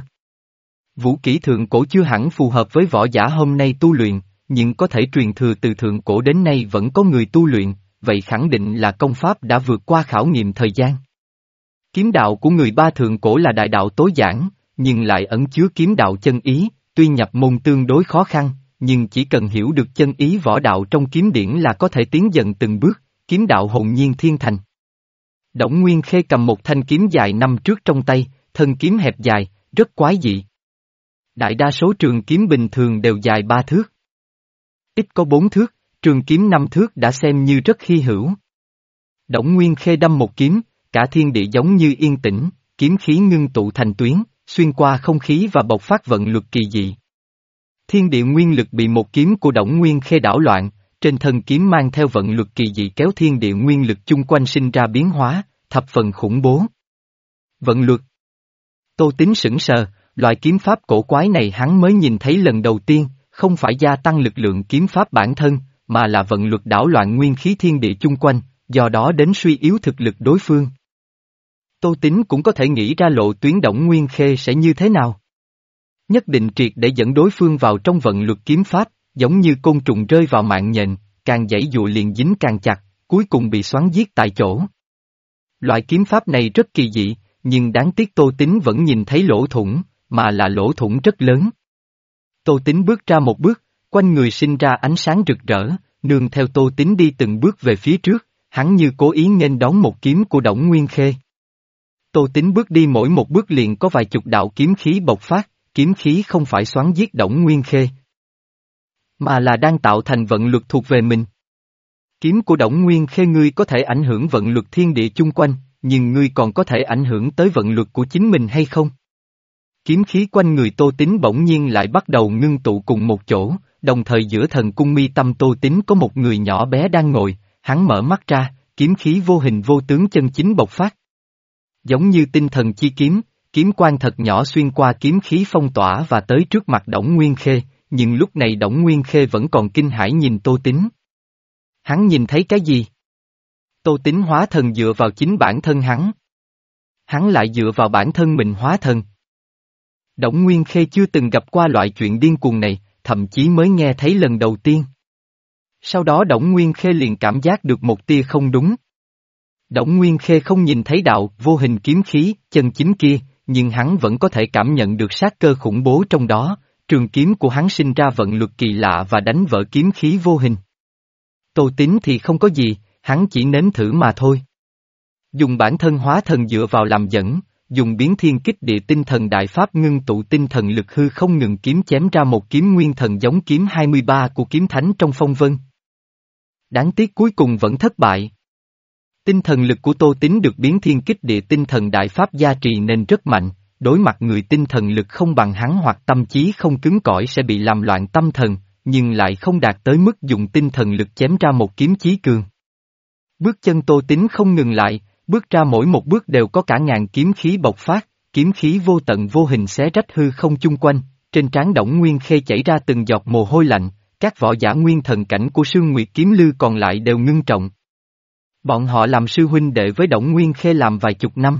Vũ kỹ thượng cổ chưa hẳn phù hợp với võ giả hôm nay tu luyện, nhưng có thể truyền thừa từ thượng cổ đến nay vẫn có người tu luyện, vậy khẳng định là công pháp đã vượt qua khảo nghiệm thời gian. Kiếm đạo của người ba thượng cổ là đại đạo tối giản, nhưng lại ẩn chứa kiếm đạo chân ý, tuy nhập môn tương đối khó khăn, nhưng chỉ cần hiểu được chân ý võ đạo trong kiếm điển là có thể tiến dần từng bước, kiếm đạo hồn nhiên thiên thành. Đổng Nguyên Khê cầm một thanh kiếm dài năm trước trong tay, thân kiếm hẹp dài, rất quái dị. Đại đa số trường kiếm bình thường đều dài ba thước. Ít có bốn thước, trường kiếm năm thước đã xem như rất hy hữu. Đổng Nguyên Khê đâm một kiếm, cả thiên địa giống như yên tĩnh, kiếm khí ngưng tụ thành tuyến, xuyên qua không khí và bộc phát vận luật kỳ dị. Thiên địa nguyên lực bị một kiếm của Đổng Nguyên Khê đảo loạn, trên thân kiếm mang theo vận luật kỳ dị kéo thiên địa nguyên lực chung quanh sinh ra biến hóa, thập phần khủng bố. Vận luật. Tô Tín sững sờ, loại kiếm pháp cổ quái này hắn mới nhìn thấy lần đầu tiên, không phải gia tăng lực lượng kiếm pháp bản thân, mà là vận luật đảo loạn nguyên khí thiên địa chung quanh, do đó đến suy yếu thực lực đối phương. Tô Tín cũng có thể nghĩ ra lộ tuyến Đổng Nguyên Khê sẽ như thế nào. Nhất định triệt để dẫn đối phương vào trong vận luật kiếm pháp, giống như côn trùng rơi vào mạng nhện, càng giãy dụa liền dính càng chặt, cuối cùng bị xoắn giết tại chỗ. Loại kiếm pháp này rất kỳ dị, nhưng đáng tiếc Tô Tín vẫn nhìn thấy lỗ thủng, mà là lỗ thủng rất lớn. Tô Tín bước ra một bước, quanh người sinh ra ánh sáng rực rỡ, nương theo Tô Tín đi từng bước về phía trước, hắn như cố ý nghênh đón một kiếm của Đổng Nguyên Khê. Tô Tín bước đi mỗi một bước liền có vài chục đạo kiếm khí bộc phát, kiếm khí không phải xoắn giết Đổng Nguyên Khê, mà là đang tạo thành vận luật thuộc về mình. Kiếm của Đổng Nguyên Khê ngươi có thể ảnh hưởng vận luật thiên địa chung quanh, nhưng ngươi còn có thể ảnh hưởng tới vận luật của chính mình hay không? Kiếm khí quanh người Tô Tín bỗng nhiên lại bắt đầu ngưng tụ cùng một chỗ, đồng thời giữa thần cung mi tâm Tô Tín có một người nhỏ bé đang ngồi, hắn mở mắt ra, kiếm khí vô hình vô tướng chân chính bộc phát. Giống như tinh thần chi kiếm, kiếm quang thật nhỏ xuyên qua kiếm khí phong tỏa và tới trước mặt Đổng Nguyên Khê, nhưng lúc này Đổng Nguyên Khê vẫn còn kinh hãi nhìn Tô Tín. Hắn nhìn thấy cái gì? Tô Tín hóa thần dựa vào chính bản thân hắn. Hắn lại dựa vào bản thân mình hóa thần. Đổng Nguyên Khê chưa từng gặp qua loại chuyện điên cuồng này, thậm chí mới nghe thấy lần đầu tiên. Sau đó Đổng Nguyên Khê liền cảm giác được một tia không đúng. Đổng Nguyên Khê không nhìn thấy đạo vô hình kiếm khí, chân chính kia, nhưng hắn vẫn có thể cảm nhận được sát cơ khủng bố trong đó, trường kiếm của hắn sinh ra vận luật kỳ lạ và đánh vỡ kiếm khí vô hình. Tô Tín thì không có gì, hắn chỉ nếm thử mà thôi. Dùng bản thân hóa thần dựa vào làm dẫn, dùng biến thiên kích địa tinh thần đại pháp ngưng tụ tinh thần lực hư không ngừng kiếm chém ra một kiếm nguyên thần giống kiếm hai mươi ba của kiếm thánh trong phong vân. Đáng tiếc cuối cùng vẫn thất bại. Tinh thần lực của Tô Tín được biến thiên kích địa tinh thần đại pháp gia trì nên rất mạnh, đối mặt người tinh thần lực không bằng hắn hoặc tâm trí không cứng cỏi sẽ bị làm loạn tâm thần, nhưng lại không đạt tới mức dùng tinh thần lực chém ra một kiếm chí cường. Bước chân Tô Tín không ngừng lại, bước ra mỗi một bước đều có cả ngàn kiếm khí bộc phát, kiếm khí vô tận vô hình xé rách hư không chung quanh, trên trán Đổng Nguyên Khê chảy ra từng giọt mồ hôi lạnh, các võ giả nguyên thần cảnh của Sương Nguyệt Kiếm Lư còn lại đều ngưng trọng. Bọn họ làm sư huynh đệ với Đổng Nguyên Khê làm vài chục năm.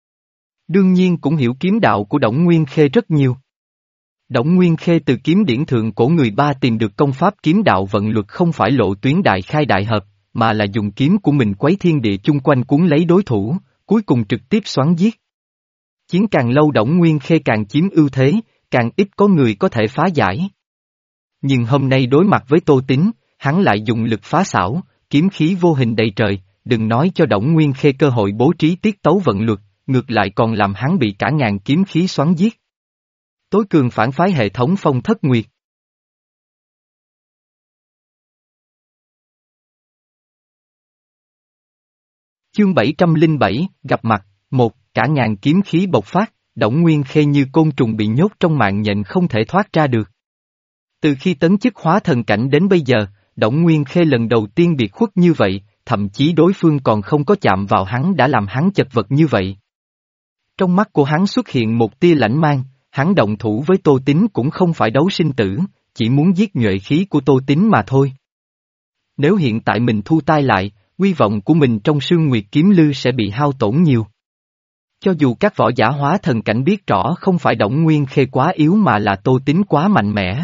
Đương nhiên cũng hiểu kiếm đạo của Đổng Nguyên Khê rất nhiều. Đổng Nguyên Khê từ kiếm điển thượng cổ người ba tìm được công pháp kiếm đạo vận luật không phải lộ tuyến đại khai đại hợp, mà là dùng kiếm của mình quấy thiên địa chung quanh cuốn lấy đối thủ, cuối cùng trực tiếp xoắn giết. Chiến càng lâu Đổng Nguyên Khê càng chiếm ưu thế, càng ít có người có thể phá giải. Nhưng hôm nay đối mặt với Tô Tín, hắn lại dùng lực phá xảo, kiếm khí vô hình đầy trời, đừng nói cho Đổng Nguyên Khê cơ hội bố trí tiết tấu vận luật, ngược lại còn làm hắn bị cả ngàn kiếm khí xoắn giết. Tối cường phản phái hệ thống Phong Thất Nguyệt. Chương bảy trăm lẻ bảy, gặp mặt, một, cả ngàn kiếm khí bộc phát, Đổng Nguyên Khê như côn trùng bị nhốt trong mạng nhện không thể thoát ra được. Từ khi tấn chức hóa thần cảnh đến bây giờ, Đổng Nguyên Khê lần đầu tiên biệt khuất như vậy, thậm chí đối phương còn không có chạm vào hắn đã làm hắn chật vật như vậy. Trong mắt của hắn xuất hiện một tia lãnh mang, hắn động thủ với Tô Tín cũng không phải đấu sinh tử, chỉ muốn giết nhuệ khí của Tô Tín mà thôi. Nếu hiện tại mình thu tay lại, uy vọng của mình trong Sương Nguyệt Kiếm Lư sẽ bị hao tổn nhiều. Cho dù các võ giả hóa thần cảnh biết rõ không phải Đổng Nguyên Khê quá yếu mà là Tô Tín quá mạnh mẽ.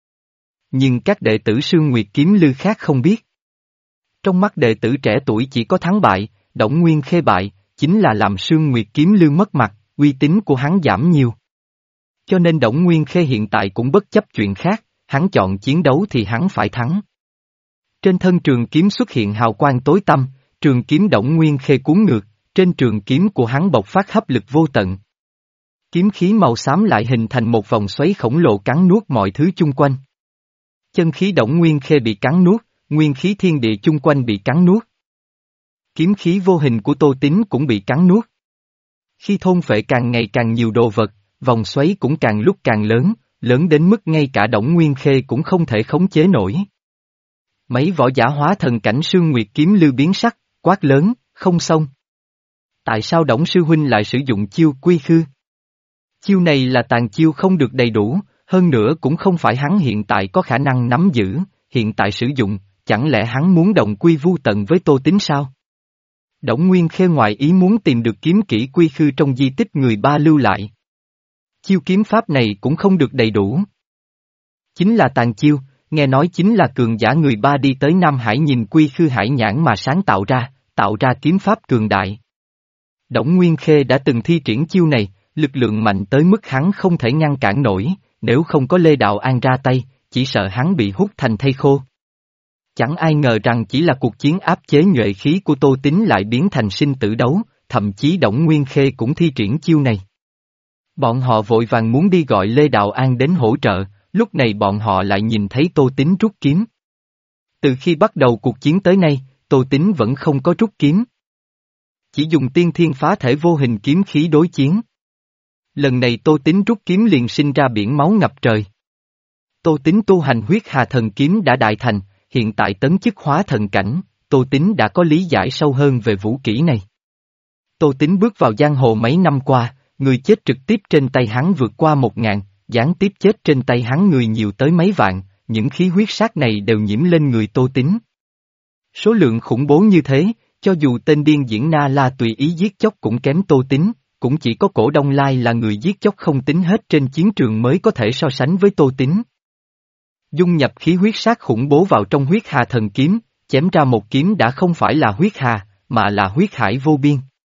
Nhưng các đệ tử Sương Nguyệt Kiếm Lư khác không biết. Trong mắt đệ tử trẻ tuổi chỉ có thắng bại, Đổng Nguyên Khê bại, chính là làm Sương Nguyệt Kiếm Lư mất mặt, uy tín của hắn giảm nhiều. Cho nên Đổng Nguyên Khê hiện tại cũng bất chấp chuyện khác, hắn chọn chiến đấu thì hắn phải thắng. Trên thân trường kiếm xuất hiện hào quang tối tăm, trường kiếm Đổng Nguyên Khê cuốn ngược, trên trường kiếm của hắn bộc phát hấp lực vô tận. Kiếm khí màu xám lại hình thành một vòng xoáy khổng lồ cắn nuốt mọi thứ chung quanh. Chân khí Đổng Nguyên Khê bị cắn nuốt, nguyên khí thiên địa chung quanh bị cắn nuốt. Kiếm khí vô hình của Tô Tín cũng bị cắn nuốt. Khi thôn phệ càng ngày càng nhiều đồ vật, vòng xoáy cũng càng lúc càng lớn, lớn đến mức ngay cả Đổng Nguyên Khê cũng không thể khống chế nổi. Mấy võ giả hóa thần cảnh Sương Nguyệt Kiếm Lư biến sắc, quát lớn, không xong. Tại sao Đổng sư huynh lại sử dụng chiêu quy khư? Chiêu này là tàn chiêu không được đầy đủ, hơn nữa cũng không phải hắn hiện tại có khả năng nắm giữ, hiện tại sử dụng, chẳng lẽ hắn muốn đồng quy vu tận với Tô Tín sao? Đổng Nguyên Khê ngoài ý muốn tìm được kiếm kỹ quy khư trong di tích người ba lưu lại. Chiêu kiếm pháp này cũng không được đầy đủ. Chính là tàn chiêu, nghe nói chính là cường giả người ba đi tới Nam Hải nhìn quy khư hải nhãn mà sáng tạo ra, tạo ra kiếm pháp cường đại. Đổng Nguyên Khê đã từng thi triển chiêu này, lực lượng mạnh tới mức hắn không thể ngăn cản nổi, nếu không có Lê Đạo An ra tay, chỉ sợ hắn bị hút thành thây khô. Chẳng ai ngờ rằng chỉ là cuộc chiến áp chế nhuệ khí của Tô Tín lại biến thành sinh tử đấu, thậm chí Đổng Nguyên Khê cũng thi triển chiêu này. Bọn họ vội vàng muốn đi gọi Lê Đạo An đến hỗ trợ, lúc này bọn họ lại nhìn thấy Tô Tín rút kiếm. Từ khi bắt đầu cuộc chiến tới nay, Tô Tín vẫn không có rút kiếm. Chỉ dùng tiên thiên phá thể vô hình kiếm khí đối chiến. Lần này Tô Tín rút kiếm liền sinh ra biển máu ngập trời. Tô Tín tu hành huyết hà thần kiếm đã đại thành, hiện tại tấn chức hóa thần cảnh, Tô Tín đã có lý giải sâu hơn về vũ kỹ này. Tô Tín bước vào giang hồ mấy năm qua, người chết trực tiếp trên tay hắn vượt qua một ngàn, gián tiếp chết trên tay hắn người nhiều tới mấy vạn, những khí huyết sát này đều nhiễm lên người Tô Tín. Số lượng khủng bố như thế, cho dù tên điên diễn Na La tùy ý giết chóc cũng kém Tô Tín, cũng chỉ có Cổ Đông Lai là người giết chóc không tính hết trên chiến trường mới có thể so sánh với Tô Tín. Dung nhập khí huyết sát khủng bố vào trong huyết hà thần kiếm, chém ra một kiếm đã không phải là huyết hà, mà là huyết hải vô biên.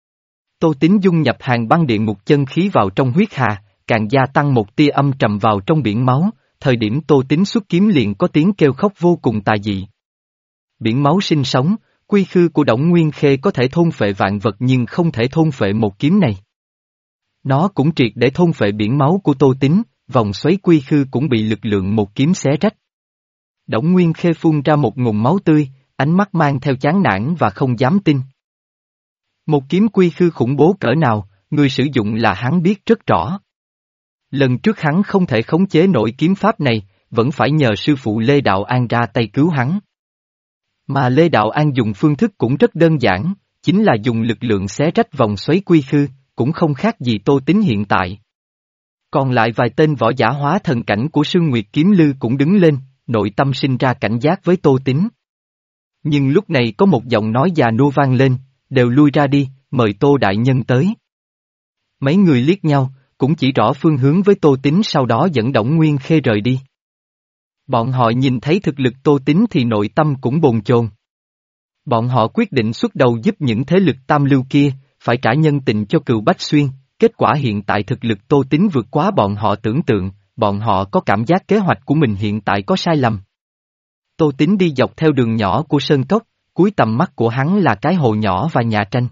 Tô Tín dung nhập hàng băng địa ngục chân khí vào trong huyết hà, càng gia tăng một tia âm trầm vào trong biển máu, thời điểm Tô Tín xuất kiếm liền có tiếng kêu khóc vô cùng tà dị. Biển máu sinh sống, quy khư của Đổng Nguyên Khê có thể thôn phệ vạn vật nhưng không thể thôn phệ một kiếm này. Nó cũng triệt để thôn phệ biển máu của Tô Tín, vòng xoáy quy khư cũng bị lực lượng một kiếm xé rách. Đổng Nguyên Khê phun ra một ngụm máu tươi, ánh mắt mang theo chán nản và không dám tin. Một kiếm quy khư khủng bố cỡ nào, người sử dụng là hắn biết rất rõ. Lần trước hắn không thể khống chế nổi kiếm pháp này, vẫn phải nhờ sư phụ Lê Đạo An ra tay cứu hắn. Mà Lê Đạo An dùng phương thức cũng rất đơn giản, chính là dùng lực lượng xé rách vòng xoáy quy khư, cũng không khác gì Tô Tín hiện tại. Còn lại vài tên võ giả hóa thần cảnh của Sương Nguyệt Kiếm Lư cũng đứng lên, nội tâm sinh ra cảnh giác với Tô Tín. Nhưng lúc này có một giọng nói già nua vang lên, đều lui ra đi, mời Tô Đại Nhân tới. Mấy người liếc nhau, cũng chỉ rõ phương hướng với Tô Tín sau đó dẫn Đổng Nguyên Khê rời đi. Bọn họ nhìn thấy thực lực Tô Tín thì nội tâm cũng bồn chồn. Bọn họ quyết định xuất đầu giúp những thế lực tam lưu kia, phải trả nhân tình cho Cừu Bách Xuyên, kết quả hiện tại thực lực Tô Tín vượt quá bọn họ tưởng tượng, bọn họ có cảm giác kế hoạch của mình hiện tại có sai lầm. Tô Tín đi dọc theo đường nhỏ của Sơn Cốc, cuối tầm mắt của hắn là cái hồ nhỏ và nhà tranh.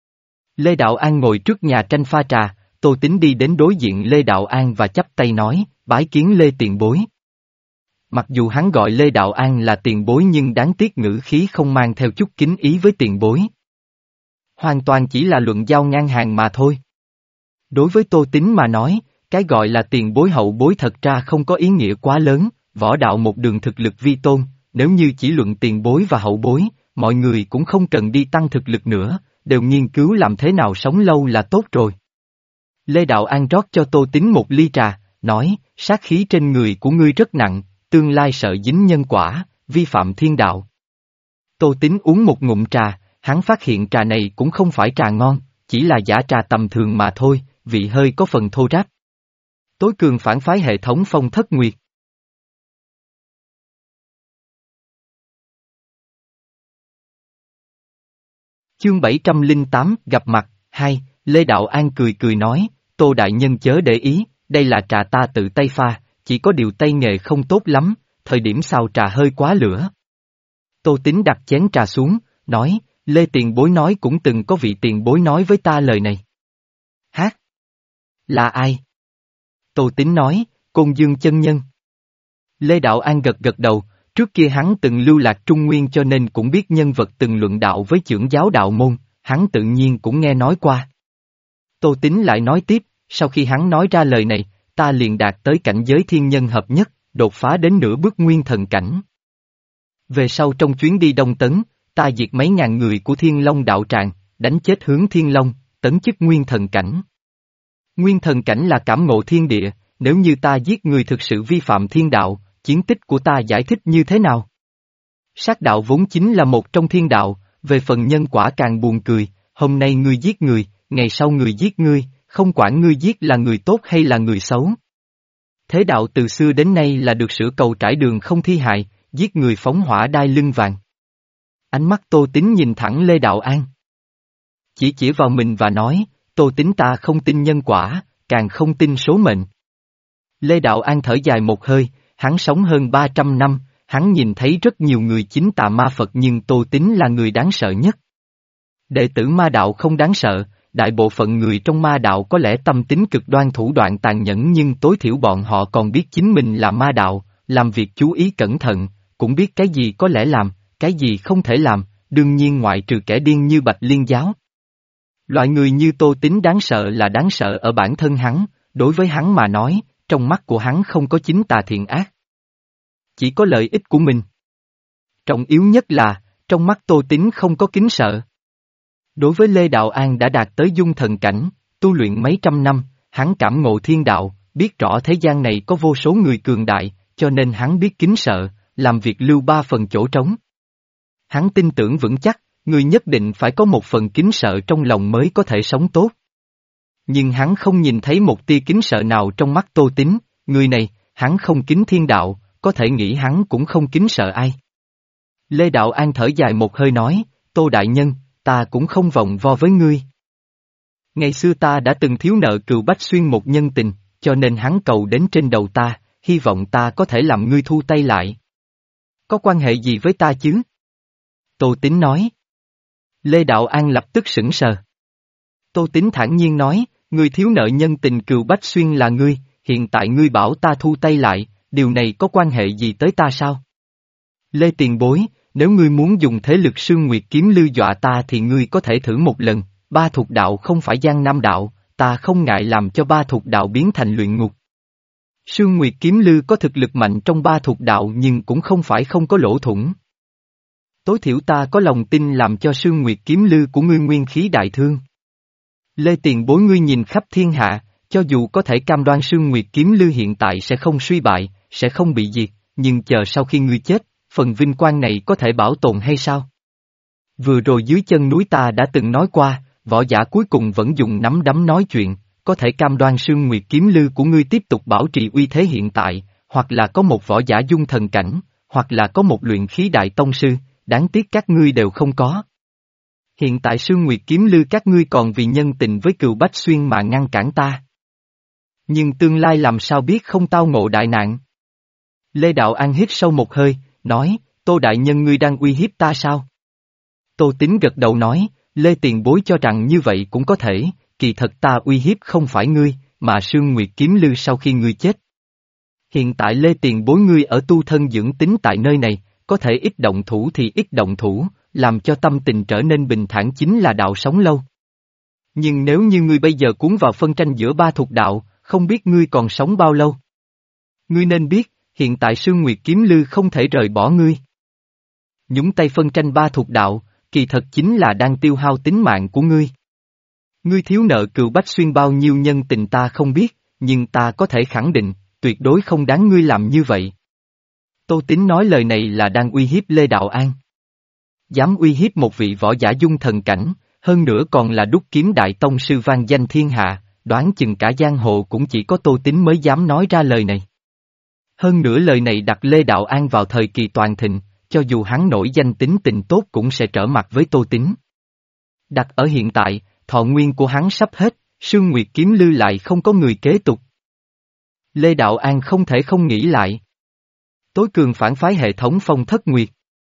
Lê Đạo An ngồi trước nhà tranh pha trà, Tô Tín đi đến đối diện Lê Đạo An và chắp tay nói, bái kiến Lê tiền bối. Mặc dù hắn gọi Lê Đạo An là tiền bối nhưng đáng tiếc ngữ khí không mang theo chút kính ý với tiền bối. Hoàn toàn chỉ là luận giao ngang hàng mà thôi. Đối với Tô Tín mà nói, cái gọi là tiền bối hậu bối thật ra không có ý nghĩa quá lớn, võ đạo một đường thực lực vi tôn, nếu như chỉ luận tiền bối và hậu bối, mọi người cũng không cần đi tăng thực lực nữa, đều nghiên cứu làm thế nào sống lâu là tốt rồi. Lê Đạo An rót cho Tô Tín một ly trà, nói, sát khí trên người của ngươi rất nặng, tương lai sợ dính nhân quả, vi phạm thiên đạo. Tô Tín uống một ngụm trà, hắn phát hiện trà này cũng không phải trà ngon, chỉ là giả trà tầm thường mà thôi, vị hơi có phần thô ráp. Tối cường phản phái hệ thống Phong Thất Nguyệt. Chương bảy trăm lẻ tám gặp mặt, hai, Lê Đạo An cười cười nói, Tô Đại Nhân chớ để ý, đây là trà ta tự tay pha, chỉ có điều tay nghề không tốt lắm, thời điểm xào trà hơi quá lửa. Tô Tín đặt chén trà xuống, nói, Lê tiền bối nói cũng từng có vị tiền bối nói với ta lời này. Hát? Là ai? Tô Tín nói, Côn Dương chân nhân. Lê Đạo An gật gật đầu, trước kia hắn từng lưu lạc Trung Nguyên cho nên cũng biết nhân vật từng luận đạo với chưởng giáo đạo môn, hắn tự nhiên cũng nghe nói qua. Tô Tín lại nói tiếp, sau khi hắn nói ra lời này, ta liền đạt tới cảnh giới thiên nhân hợp nhất, đột phá đến nửa bước nguyên thần cảnh. Về sau trong chuyến đi Đông Tấn, ta diệt mấy ngàn người của Thiên Long đạo tràng, đánh chết hướng Thiên Long, tấn chức nguyên thần cảnh. Nguyên thần cảnh là cảm ngộ thiên địa, nếu như ta giết người thực sự vi phạm thiên đạo, chiến tích của ta giải thích như thế nào? Sát đạo vốn chính là một trong thiên đạo, về phần nhân quả càng buồn cười, hôm nay ngươi giết người, ngày sau người giết ngươi, không quản ngươi giết là người tốt hay là người xấu. Thế đạo từ xưa đến nay là được sửa cầu trải đường không thi hại, giết người phóng hỏa đai lưng vàng. Ánh mắt Tô Tín nhìn thẳng Lê Đạo An. Chỉ chỉ vào mình và nói, Tô Tín ta không tin nhân quả, càng không tin số mệnh. Lê Đạo An thở dài một hơi, hắn sống hơn ba trăm năm, Hắn nhìn thấy rất nhiều người chính tà ma Phật nhưng Tô Tín là người đáng sợ nhất. Đệ tử ma đạo không đáng sợ, đại bộ phận người trong ma đạo có lẽ tâm tính cực đoan thủ đoạn tàn nhẫn nhưng tối thiểu bọn họ còn biết chính mình là ma đạo, làm việc chú ý cẩn thận, cũng biết cái gì có lẽ làm, cái gì không thể làm, đương nhiên ngoại trừ kẻ điên như Bạch Liên Giáo. Loại người như Tô Tín đáng sợ là đáng sợ ở bản thân hắn, đối với hắn mà nói, trong mắt của hắn không có chính tà thiện ác. Chỉ có lợi ích của mình. Trọng yếu nhất là, trong mắt Tô Tín không có kính sợ. Đối với Lê Đạo An đã đạt tới dung thần cảnh, tu luyện mấy trăm năm, hắn cảm ngộ thiên đạo, biết rõ thế gian này có vô số người cường đại, cho nên hắn biết kính sợ, làm việc lưu ba phần chỗ trống. Hắn tin tưởng vững chắc, người nhất định phải có một phần kính sợ trong lòng mới có thể sống tốt. Nhưng hắn không nhìn thấy một tia kính sợ nào trong mắt Tô Tín, người này, hắn không kính thiên đạo, có thể nghĩ hắn cũng không kính sợ ai. Lê Đạo An thở dài một hơi nói, Tô Đại Nhân, ta cũng không vòng vo với ngươi. Ngày xưa ta đã từng thiếu nợ Cừu Bách Xuyên một nhân tình, cho nên hắn cầu đến trên đầu ta, hy vọng ta có thể làm ngươi thu tay lại. Có quan hệ gì với ta chứ? Tô Tín nói. Lê Đạo An lập tức sững sờ. Tô Tín thản nhiên nói, người thiếu nợ nhân tình Cừu Bách Xuyên là ngươi, hiện tại ngươi bảo ta thu tay lại, điều này có quan hệ gì tới ta sao? Lê Tiền Bối, nếu ngươi muốn dùng thế lực Sương Nguyệt Kiếm Lư dọa ta thì ngươi có thể thử một lần, ba thuộc đạo không phải Giang Nam đạo, ta không ngại làm cho ba thuộc đạo biến thành luyện ngục. Sương Nguyệt Kiếm Lư có thực lực mạnh trong ba thuộc đạo nhưng cũng không phải không có lỗ thủng. Tối thiểu ta có lòng tin làm cho Sương Nguyệt Kiếm Lư của ngươi nguyên khí đại thương. Lê Tiền Bối ngươi nhìn khắp thiên hạ, cho dù có thể cam đoan Sương Nguyệt Kiếm Lư hiện tại sẽ không suy bại, sẽ không bị diệt, nhưng chờ sau khi ngươi chết, phần vinh quang này có thể bảo tồn hay sao? Vừa rồi dưới chân núi ta đã từng nói qua, võ giả cuối cùng vẫn dùng nắm đấm nói chuyện, có thể cam đoan Sương Nguyệt Kiếm Lư của ngươi tiếp tục bảo trì uy thế hiện tại, hoặc là có một võ giả dung thần cảnh, hoặc là có một luyện khí đại tông sư, đáng tiếc các ngươi đều không có. Hiện tại Sương Nguyệt Kiếm Lư các ngươi còn vì nhân tình với Cừu Bách Xuyên mà ngăn cản ta. Nhưng tương lai làm sao biết không tao ngộ đại nạn? Lê Đạo An hít sâu một hơi, nói, Tô Đại Nhân ngươi đang uy hiếp ta sao? Tô Tín gật đầu nói, Lê Tiền Bối cho rằng như vậy cũng có thể, kỳ thật ta uy hiếp không phải ngươi, mà Sương Nguyệt Kiếm Lư sau khi ngươi chết. Hiện tại Lê Tiền Bối ngươi ở tu thân dưỡng tính tại nơi này, có thể ít động thủ thì ít động thủ, làm cho tâm tình trở nên bình thản chính là đạo sống lâu. Nhưng nếu như ngươi bây giờ cuốn vào phân tranh giữa ba thuộc đạo, không biết ngươi còn sống bao lâu. Ngươi nên biết, hiện tại Sương Nguyệt Kiếm Lư không thể rời bỏ ngươi. Nhúng tay phân tranh ba thuộc đạo, kỳ thật chính là đang tiêu hao tính mạng của ngươi. Ngươi thiếu nợ Cừu Bách Xuyên bao nhiêu nhân tình ta không biết, nhưng ta có thể khẳng định, tuyệt đối không đáng ngươi làm như vậy. Tô Tín nói lời này là đang uy hiếp Lê Đạo An. Dám uy hiếp một vị võ giả dung thần cảnh, hơn nữa còn là đúc kiếm đại tông sư vang danh thiên hạ, đoán chừng cả giang hồ cũng chỉ có Tô Tín mới dám nói ra lời này. Hơn nữa lời này đặt Lê Đạo An vào thời kỳ toàn thịnh, cho dù hắn nổi danh tính tình tốt cũng sẽ trở mặt với Tô Tín. Đặt ở hiện tại, thọ nguyên của hắn sắp hết, Sương Nguyệt Kiếm Lư lại không có người kế tục. Lê Đạo An không thể không nghĩ lại. Tối cường phản phái hệ thống Phong Thất Nguyệt.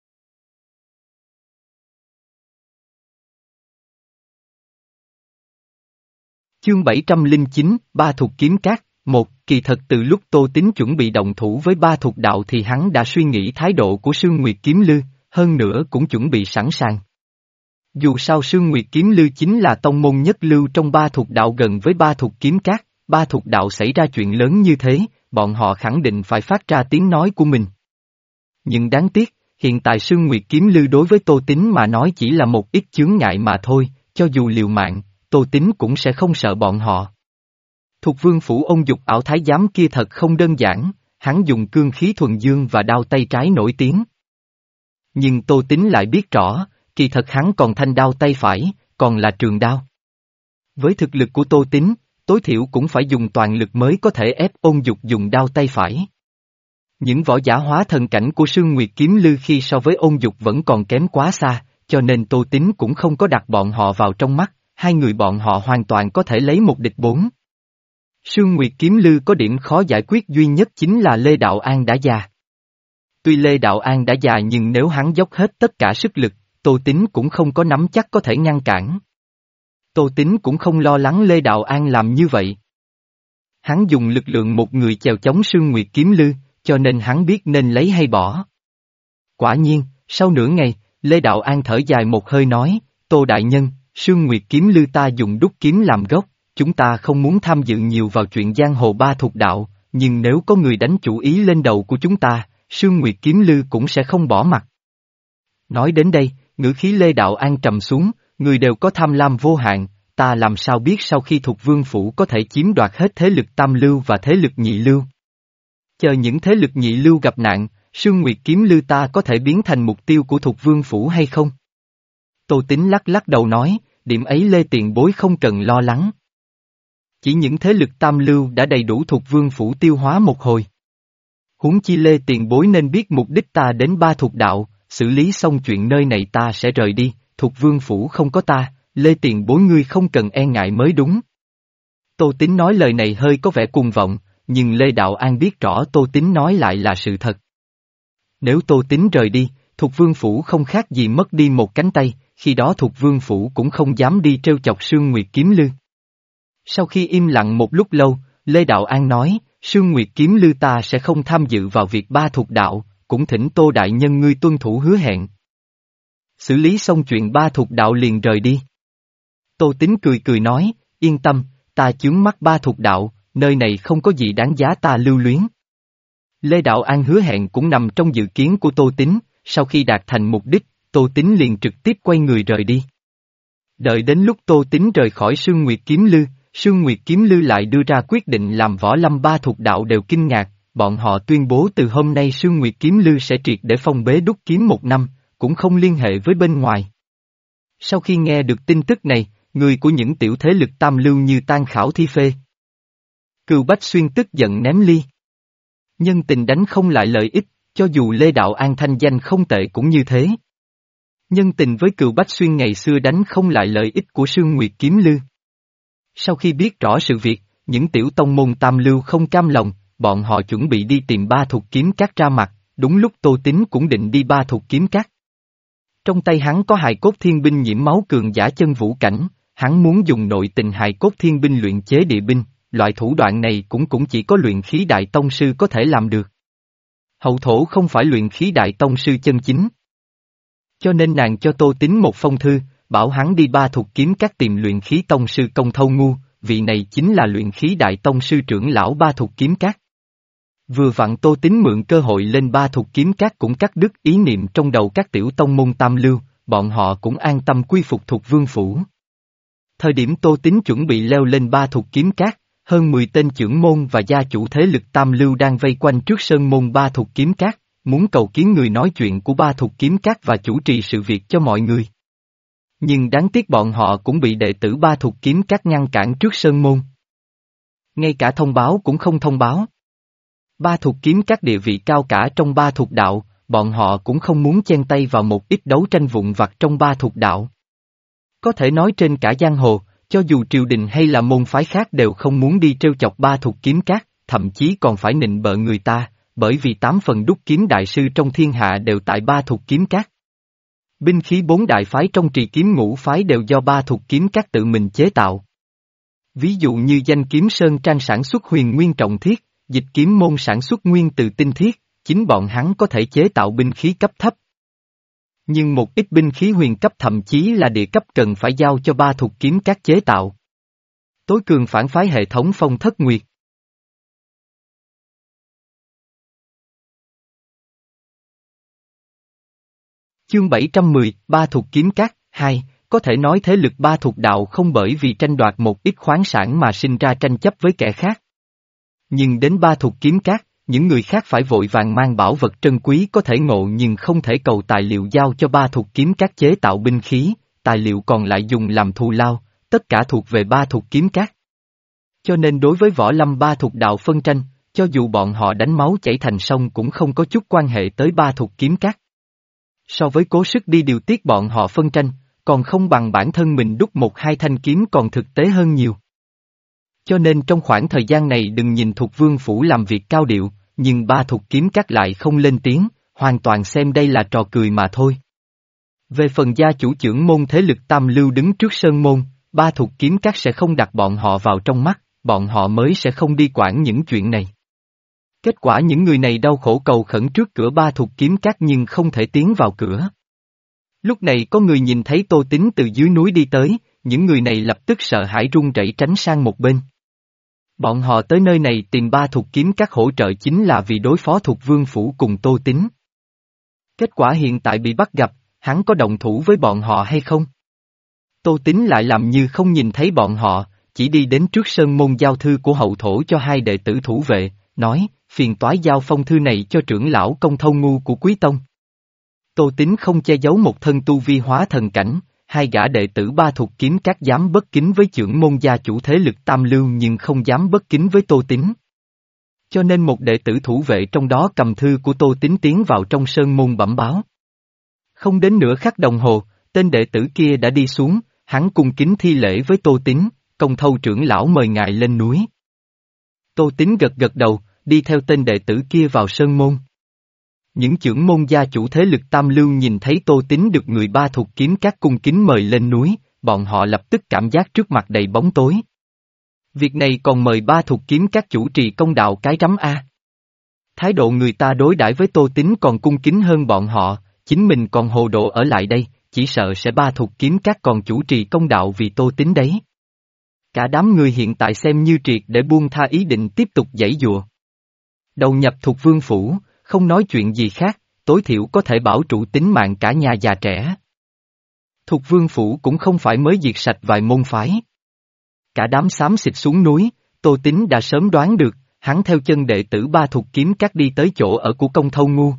Chương bảy trăm lẻ chín, Ba Thục Kiếm Cát, một, kỳ thật từ lúc Tô Tín chuẩn bị động thủ với ba thuộc đạo thì hắn đã suy nghĩ thái độ của Sương Nguyệt Kiếm Lư, hơn nữa cũng chuẩn bị sẵn sàng. Dù sao Sương Nguyệt Kiếm Lư chính là tông môn nhất lưu trong ba thuộc đạo gần với ba thuộc kiếm cát, ba thuộc đạo xảy ra chuyện lớn như thế, bọn họ khẳng định phải phát ra tiếng nói của mình. Nhưng đáng tiếc, hiện tại Sương Nguyệt Kiếm Lư đối với Tô Tín mà nói chỉ là một ít chướng ngại mà thôi, cho dù liều mạng, Tô Tín cũng sẽ không sợ bọn họ. Thục Vương Phủ Ông Dục ảo thái giám kia thật không đơn giản, hắn dùng cương khí thuần dương và đao tay trái nổi tiếng. Nhưng Tô Tín lại biết rõ, kỳ thật hắn còn thanh đao tay phải, còn là trường đao. Với thực lực của Tô Tín, tối thiểu cũng phải dùng toàn lực mới có thể ép Ôn Dục dùng đao tay phải. Những võ giả hóa thần cảnh của Sương Nguyệt Kiếm Lư khi so với Ôn Dục vẫn còn kém quá xa, cho nên Tô Tín cũng không có đặt bọn họ vào trong mắt, hai người bọn họ hoàn toàn có thể lấy một địch bốn. Sương Nguyệt Kiếm Lư có điểm khó giải quyết duy nhất chính là Lê Đạo An đã già. Tuy Lê Đạo An đã già nhưng nếu hắn dốc hết tất cả sức lực, Tô Tín cũng không có nắm chắc có thể ngăn cản. Tô Tín cũng không lo lắng Lê Đạo An làm như vậy. Hắn dùng lực lượng một người chèo chống Sương Nguyệt Kiếm Lư, cho nên hắn biết nên lấy hay bỏ. Quả nhiên, sau nửa ngày, Lê Đạo An thở dài một hơi nói, Tô Đại Nhân, Sương Nguyệt Kiếm Lư ta dùng đúc kiếm làm gốc, chúng ta không muốn tham dự nhiều vào chuyện giang hồ ba thuộc đạo, nhưng nếu có người đánh chủ ý lên đầu của chúng ta, Sương Nguyệt Kiếm Lư cũng sẽ không bỏ mặt. Nói đến đây, ngữ khí Lê Đạo An trầm xuống, người đều có tham lam vô hạn, ta làm sao biết sau khi Thục Vương Phủ có thể chiếm đoạt hết thế lực tam lưu và thế lực nhị lưu. Chờ những thế lực nhị lưu gặp nạn, Sương Nguyệt Kiếm Lư ta có thể biến thành mục tiêu của Thục Vương Phủ hay không? Tô Tín lắc lắc đầu nói, điểm ấy Lê tiền bối không cần lo lắng. Chỉ những thế lực tam lưu đã đầy đủ Thục Vương Phủ tiêu hóa một hồi. Huống chi Lê tiền bối nên biết mục đích ta đến ba thuộc đạo, xử lý xong chuyện nơi này ta sẽ rời đi, Thục Vương Phủ không có ta, Lê tiền bối ngươi không cần e ngại mới đúng. Tô Tín nói lời này hơi có vẻ cuồng vọng, nhưng Lê Đạo An biết rõ Tô Tín nói lại là sự thật. Nếu Tô Tín rời đi, Thục Vương Phủ không khác gì mất đi một cánh tay, khi đó Thục Vương Phủ cũng không dám đi trêu chọc Sương Nguyệt Kiếm Lư. Sau khi im lặng một lúc lâu, Lê Đạo An nói, Sương Nguyệt Kiếm Lư ta sẽ không tham dự vào việc ba thuộc đạo, cũng thỉnh Tô Đại Nhân ngươi tuân thủ hứa hẹn. Xử lý xong chuyện ba thuộc đạo liền rời đi. Tô Tín cười cười nói, yên tâm, ta chướng mắt ba thuộc đạo, nơi này không có gì đáng giá ta lưu luyến. Lê Đạo An hứa hẹn cũng nằm trong dự kiến của Tô Tín, sau khi đạt thành mục đích, Tô Tín liền trực tiếp quay người rời đi. Đợi đến lúc Tô Tín rời khỏi Sương Nguyệt Kiếm Lư, Sương Nguyệt Kiếm Lư lại đưa ra quyết định làm võ lâm ba thuộc đạo đều kinh ngạc, bọn họ tuyên bố từ hôm nay Sương Nguyệt Kiếm Lư sẽ triệt để phong bế đúc kiếm một năm, cũng không liên hệ với bên ngoài. Sau khi nghe được tin tức này, người của những tiểu thế lực tam lưu như Tan Khảo Thi Phê, Cừu Bách Xuyên tức giận ném ly. Nhân tình đánh không lại lợi ích, cho dù Lê Đạo An thanh danh không tệ cũng như thế. Nhân tình với Cừu Bách Xuyên ngày xưa đánh không lại lợi ích của Sương Nguyệt Kiếm Lư. Sau khi biết rõ sự việc, những tiểu tông môn tam lưu không cam lòng, bọn họ chuẩn bị đi tìm ba thuộc kiếm các ra mặt, đúng lúc Tô Tín cũng định đi ba thuộc kiếm các. Trong tay hắn có hài cốt thiên binh nhiễm máu cường giả chân vũ cảnh, hắn muốn dùng nội tình hài cốt thiên binh luyện chế địa binh, loại thủ đoạn này cũng cũng chỉ có luyện khí đại tông sư có thể làm được. Hậu thổ không phải luyện khí đại tông sư chân chính. Cho nên nàng cho Tô Tín một phong thư, bảo hắn đi ba thuộc kiếm các tìm luyện khí tông sư Công Thâu Ngu, vị này chính là luyện khí đại tông sư trưởng lão ba thuộc kiếm các. Vừa vặn Tô Tín mượn cơ hội lên ba thuộc kiếm các cũng cắt đứt ý niệm trong đầu các tiểu tông môn tam lưu, bọn họ cũng an tâm quy phục Thục Vương Phủ. Thời điểm Tô Tín chuẩn bị leo lên ba thuộc kiếm các, hơn mười tên trưởng môn và gia chủ thế lực tam lưu đang vây quanh trước sơn môn ba thuộc kiếm các, muốn cầu kiến người nói chuyện của ba thuộc kiếm các và chủ trì sự việc cho mọi người. Nhưng đáng tiếc bọn họ cũng bị đệ tử ba thuộc kiếm các ngăn cản trước sơn môn. Ngay cả thông báo cũng không thông báo. Ba thuộc kiếm các địa vị cao cả trong ba thuộc đạo, bọn họ cũng không muốn chen tay vào một ít đấu tranh vụn vặt trong ba thuộc đạo. Có thể nói trên cả giang hồ, cho dù triều đình hay là môn phái khác đều không muốn đi trêu chọc ba thuộc kiếm các, thậm chí còn phải nịnh bợ người ta, bởi vì tám phần đúc kiếm đại sư trong thiên hạ đều tại ba thuộc kiếm các. Binh khí bốn đại phái trong trì kiếm ngũ phái đều do ba thuộc kiếm các tự mình chế tạo. Ví dụ như danh kiếm Sơn Trang sản xuất huyền nguyên trọng thiết, dịch kiếm môn sản xuất nguyên từ tinh thiết, chính bọn hắn có thể chế tạo binh khí cấp thấp. Nhưng một ít binh khí huyền cấp thậm chí là địa cấp cần phải giao cho ba thuộc kiếm các chế tạo. Tối cường phản phái hệ thống Phong Thất Nguyệt. Chương bảy trăm mười, Ba thuộc kiếm các, hai, có thể nói thế lực ba thuộc đạo không bởi vì tranh đoạt một ít khoáng sản mà sinh ra tranh chấp với kẻ khác. Nhưng đến ba thuộc kiếm các, những người khác phải vội vàng mang bảo vật trân quý có thể ngộ nhưng không thể cầu tài liệu giao cho ba thuộc kiếm các chế tạo binh khí, tài liệu còn lại dùng làm thù lao, tất cả thuộc về ba thuộc kiếm các. Cho nên đối với võ lâm ba thuộc đạo phân tranh, cho dù bọn họ đánh máu chảy thành sông cũng không có chút quan hệ tới ba thuộc kiếm các. So với cố sức đi điều tiết bọn họ phân tranh, còn không bằng bản thân mình đúc một hai thanh kiếm còn thực tế hơn nhiều. Cho nên trong khoảng thời gian này đừng nhìn Thục Vương Phủ làm việc cao điệu, nhưng ba thuộc kiếm các lại không lên tiếng, hoàn toàn xem đây là trò cười mà thôi. Về phần gia chủ trưởng môn thế lực Tam Lưu đứng trước sơn môn, ba thuộc kiếm các sẽ không đặt bọn họ vào trong mắt, bọn họ mới sẽ không đi quản những chuyện này. Kết quả những người này đau khổ cầu khẩn trước cửa ba thuộc kiếm các nhưng không thể tiến vào cửa. Lúc này có người nhìn thấy Tô Tín từ dưới núi đi tới, những người này lập tức sợ hãi run rẩy tránh sang một bên. Bọn họ tới nơi này tìm ba thuộc kiếm các hỗ trợ chính là vì đối phó thuộc vương phủ cùng Tô Tín. Kết quả hiện tại bị bắt gặp, hắn có động thủ với bọn họ hay không? Tô Tín lại làm như không nhìn thấy bọn họ, chỉ đi đến trước sơn môn giao thư của hậu thổ cho hai đệ tử thủ vệ, nói, phiền toái giao phong thư này cho trưởng lão Công Thâu Ngu của Quý Tông. Tô Tín không che giấu một thân tu vi hóa thần cảnh, hai gã đệ tử ba thuộc kiếm các dám bất kính với trưởng môn gia chủ thế lực Tam Lưu nhưng không dám bất kính với Tô Tín. Cho nên một đệ tử thủ vệ trong đó cầm thư của Tô Tín tiến vào trong sơn môn bẩm báo. Không đến nửa khắc đồng hồ, tên đệ tử kia đã đi xuống, hắn cung kính thi lễ với Tô Tín, Công Thâu trưởng lão mời ngài lên núi. Tô Tín gật gật đầu, đi theo tên đệ tử kia vào sơn môn. Những trưởng môn gia chủ thế lực Tam Lưu nhìn thấy Tô Tín được người ba thuộc kiếm các cung kính mời lên núi, bọn họ lập tức cảm giác trước mặt đầy bóng tối. Việc này còn mời ba thuộc kiếm các chủ trì công đạo cái rắm A. Thái độ người ta đối đãi với Tô Tín còn cung kính hơn bọn họ, chính mình còn hồ đồ ở lại đây, chỉ sợ sẽ ba thuộc kiếm các còn chủ trì công đạo vì Tô Tín đấy. Cả đám người hiện tại xem như triệt để buông tha ý định tiếp tục giãy giụa. Đầu nhập thuộc vương phủ, không nói chuyện gì khác, tối thiểu có thể bảo trụ tính mạng cả nhà già trẻ. Thuộc vương phủ cũng không phải mới diệt sạch vài môn phái. Cả đám xám xịt xuống núi, Tô Tín đã sớm đoán được, hắn theo chân đệ tử ba thuộc kiếm các đi tới chỗ ở của Công Thâu Ngu.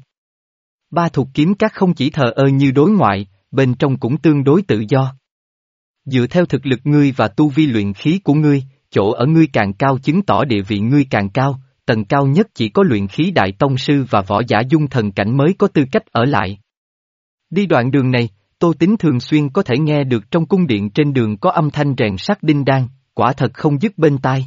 Ba thuộc kiếm các không chỉ thờ ơ như đối ngoại, bên trong cũng tương đối tự do. Dựa theo thực lực ngươi và tu vi luyện khí của ngươi, chỗ ở ngươi càng cao chứng tỏ địa vị ngươi càng cao, tầng cao nhất chỉ có luyện khí đại tông sư và võ giả dung thần cảnh mới có tư cách ở lại. Đi đoạn đường này, Tô Tín thường xuyên có thể nghe được trong cung điện trên đường có âm thanh rèn sắt đinh đan, quả thật không dứt bên tai.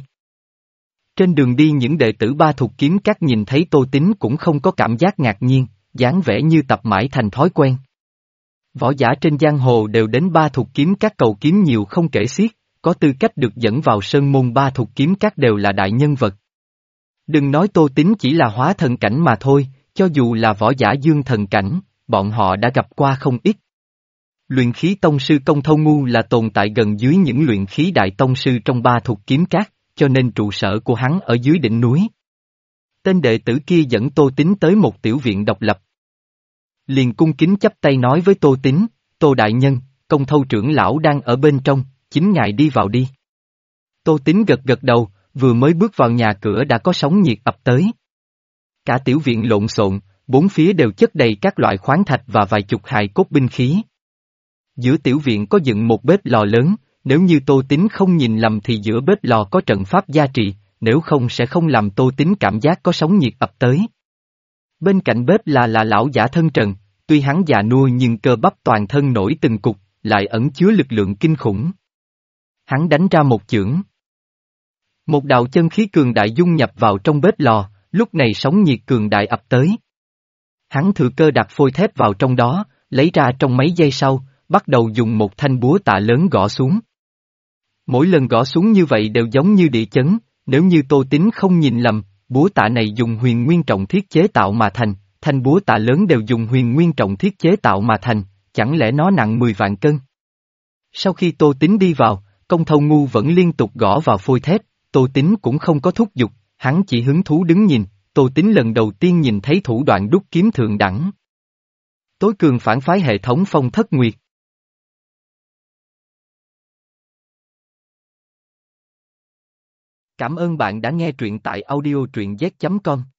Trên đường đi những đệ tử ba thuộc kiếm các nhìn thấy Tô Tín cũng không có cảm giác ngạc nhiên, dáng vẻ như tập mãi thành thói quen. Võ giả trên giang hồ đều đến ba thuộc kiếm các cầu kiếm nhiều không kể xiết, có tư cách được dẫn vào sơn môn ba thuộc kiếm các đều là đại nhân vật. Đừng nói Tô Tín chỉ là hóa thần cảnh mà thôi, cho dù là võ giả dương thần cảnh, bọn họ đã gặp qua không ít. Luyện khí tông sư Công Thâu Ngu là tồn tại gần dưới những luyện khí đại tông sư trong ba thuộc kiếm các, cho nên trụ sở của hắn ở dưới đỉnh núi. Tên đệ tử kia dẫn Tô Tín tới một tiểu viện độc lập. Liền cung kính chắp tay nói với Tô Tín, Tô Đại Nhân, Công Thâu trưởng lão đang ở bên trong, chính ngài đi vào đi. Tô Tín gật gật đầu, vừa mới bước vào nhà cửa đã có sóng nhiệt ập tới. Cả tiểu viện lộn xộn, bốn phía đều chất đầy các loại khoáng thạch và vài chục hài cốt binh khí. Giữa tiểu viện có dựng một bếp lò lớn, nếu như Tô Tín không nhìn lầm thì giữa bếp lò có trận pháp gia trì, nếu không sẽ không làm Tô Tín cảm giác có sóng nhiệt ập tới. Bên cạnh bếp là là lão giả thân trần, tuy hắn già nua nhưng cơ bắp toàn thân nổi từng cục, lại ẩn chứa lực lượng kinh khủng. Hắn đánh ra một chưởng. Một đạo chân khí cường đại dung nhập vào trong bếp lò, lúc này sóng nhiệt cường đại ập tới. Hắn thừa cơ đặt phôi thép vào trong đó, lấy ra trong mấy giây sau, bắt đầu dùng một thanh búa tạ lớn gõ xuống. Mỗi lần gõ xuống như vậy đều giống như địa chấn, nếu như Tô Tín không nhìn lầm, búa tạ này dùng huyền nguyên trọng thiết chế tạo mà thành, thanh búa tạ lớn đều dùng huyền nguyên trọng thiết chế tạo mà thành, chẳng lẽ nó nặng mười vạn cân? Sau khi Tô Tín đi vào, Công Thâu Ngu vẫn liên tục gõ vào phôi thép, Tô Tín cũng không có thúc giục, hắn chỉ hứng thú đứng nhìn, Tô Tín lần đầu tiên nhìn thấy thủ đoạn đúc kiếm thượng đẳng. Tối cường phản phái hệ thống Phong Thất Nguyệt. Cảm ơn bạn đã nghe truyện tại audio truyện z chấm com.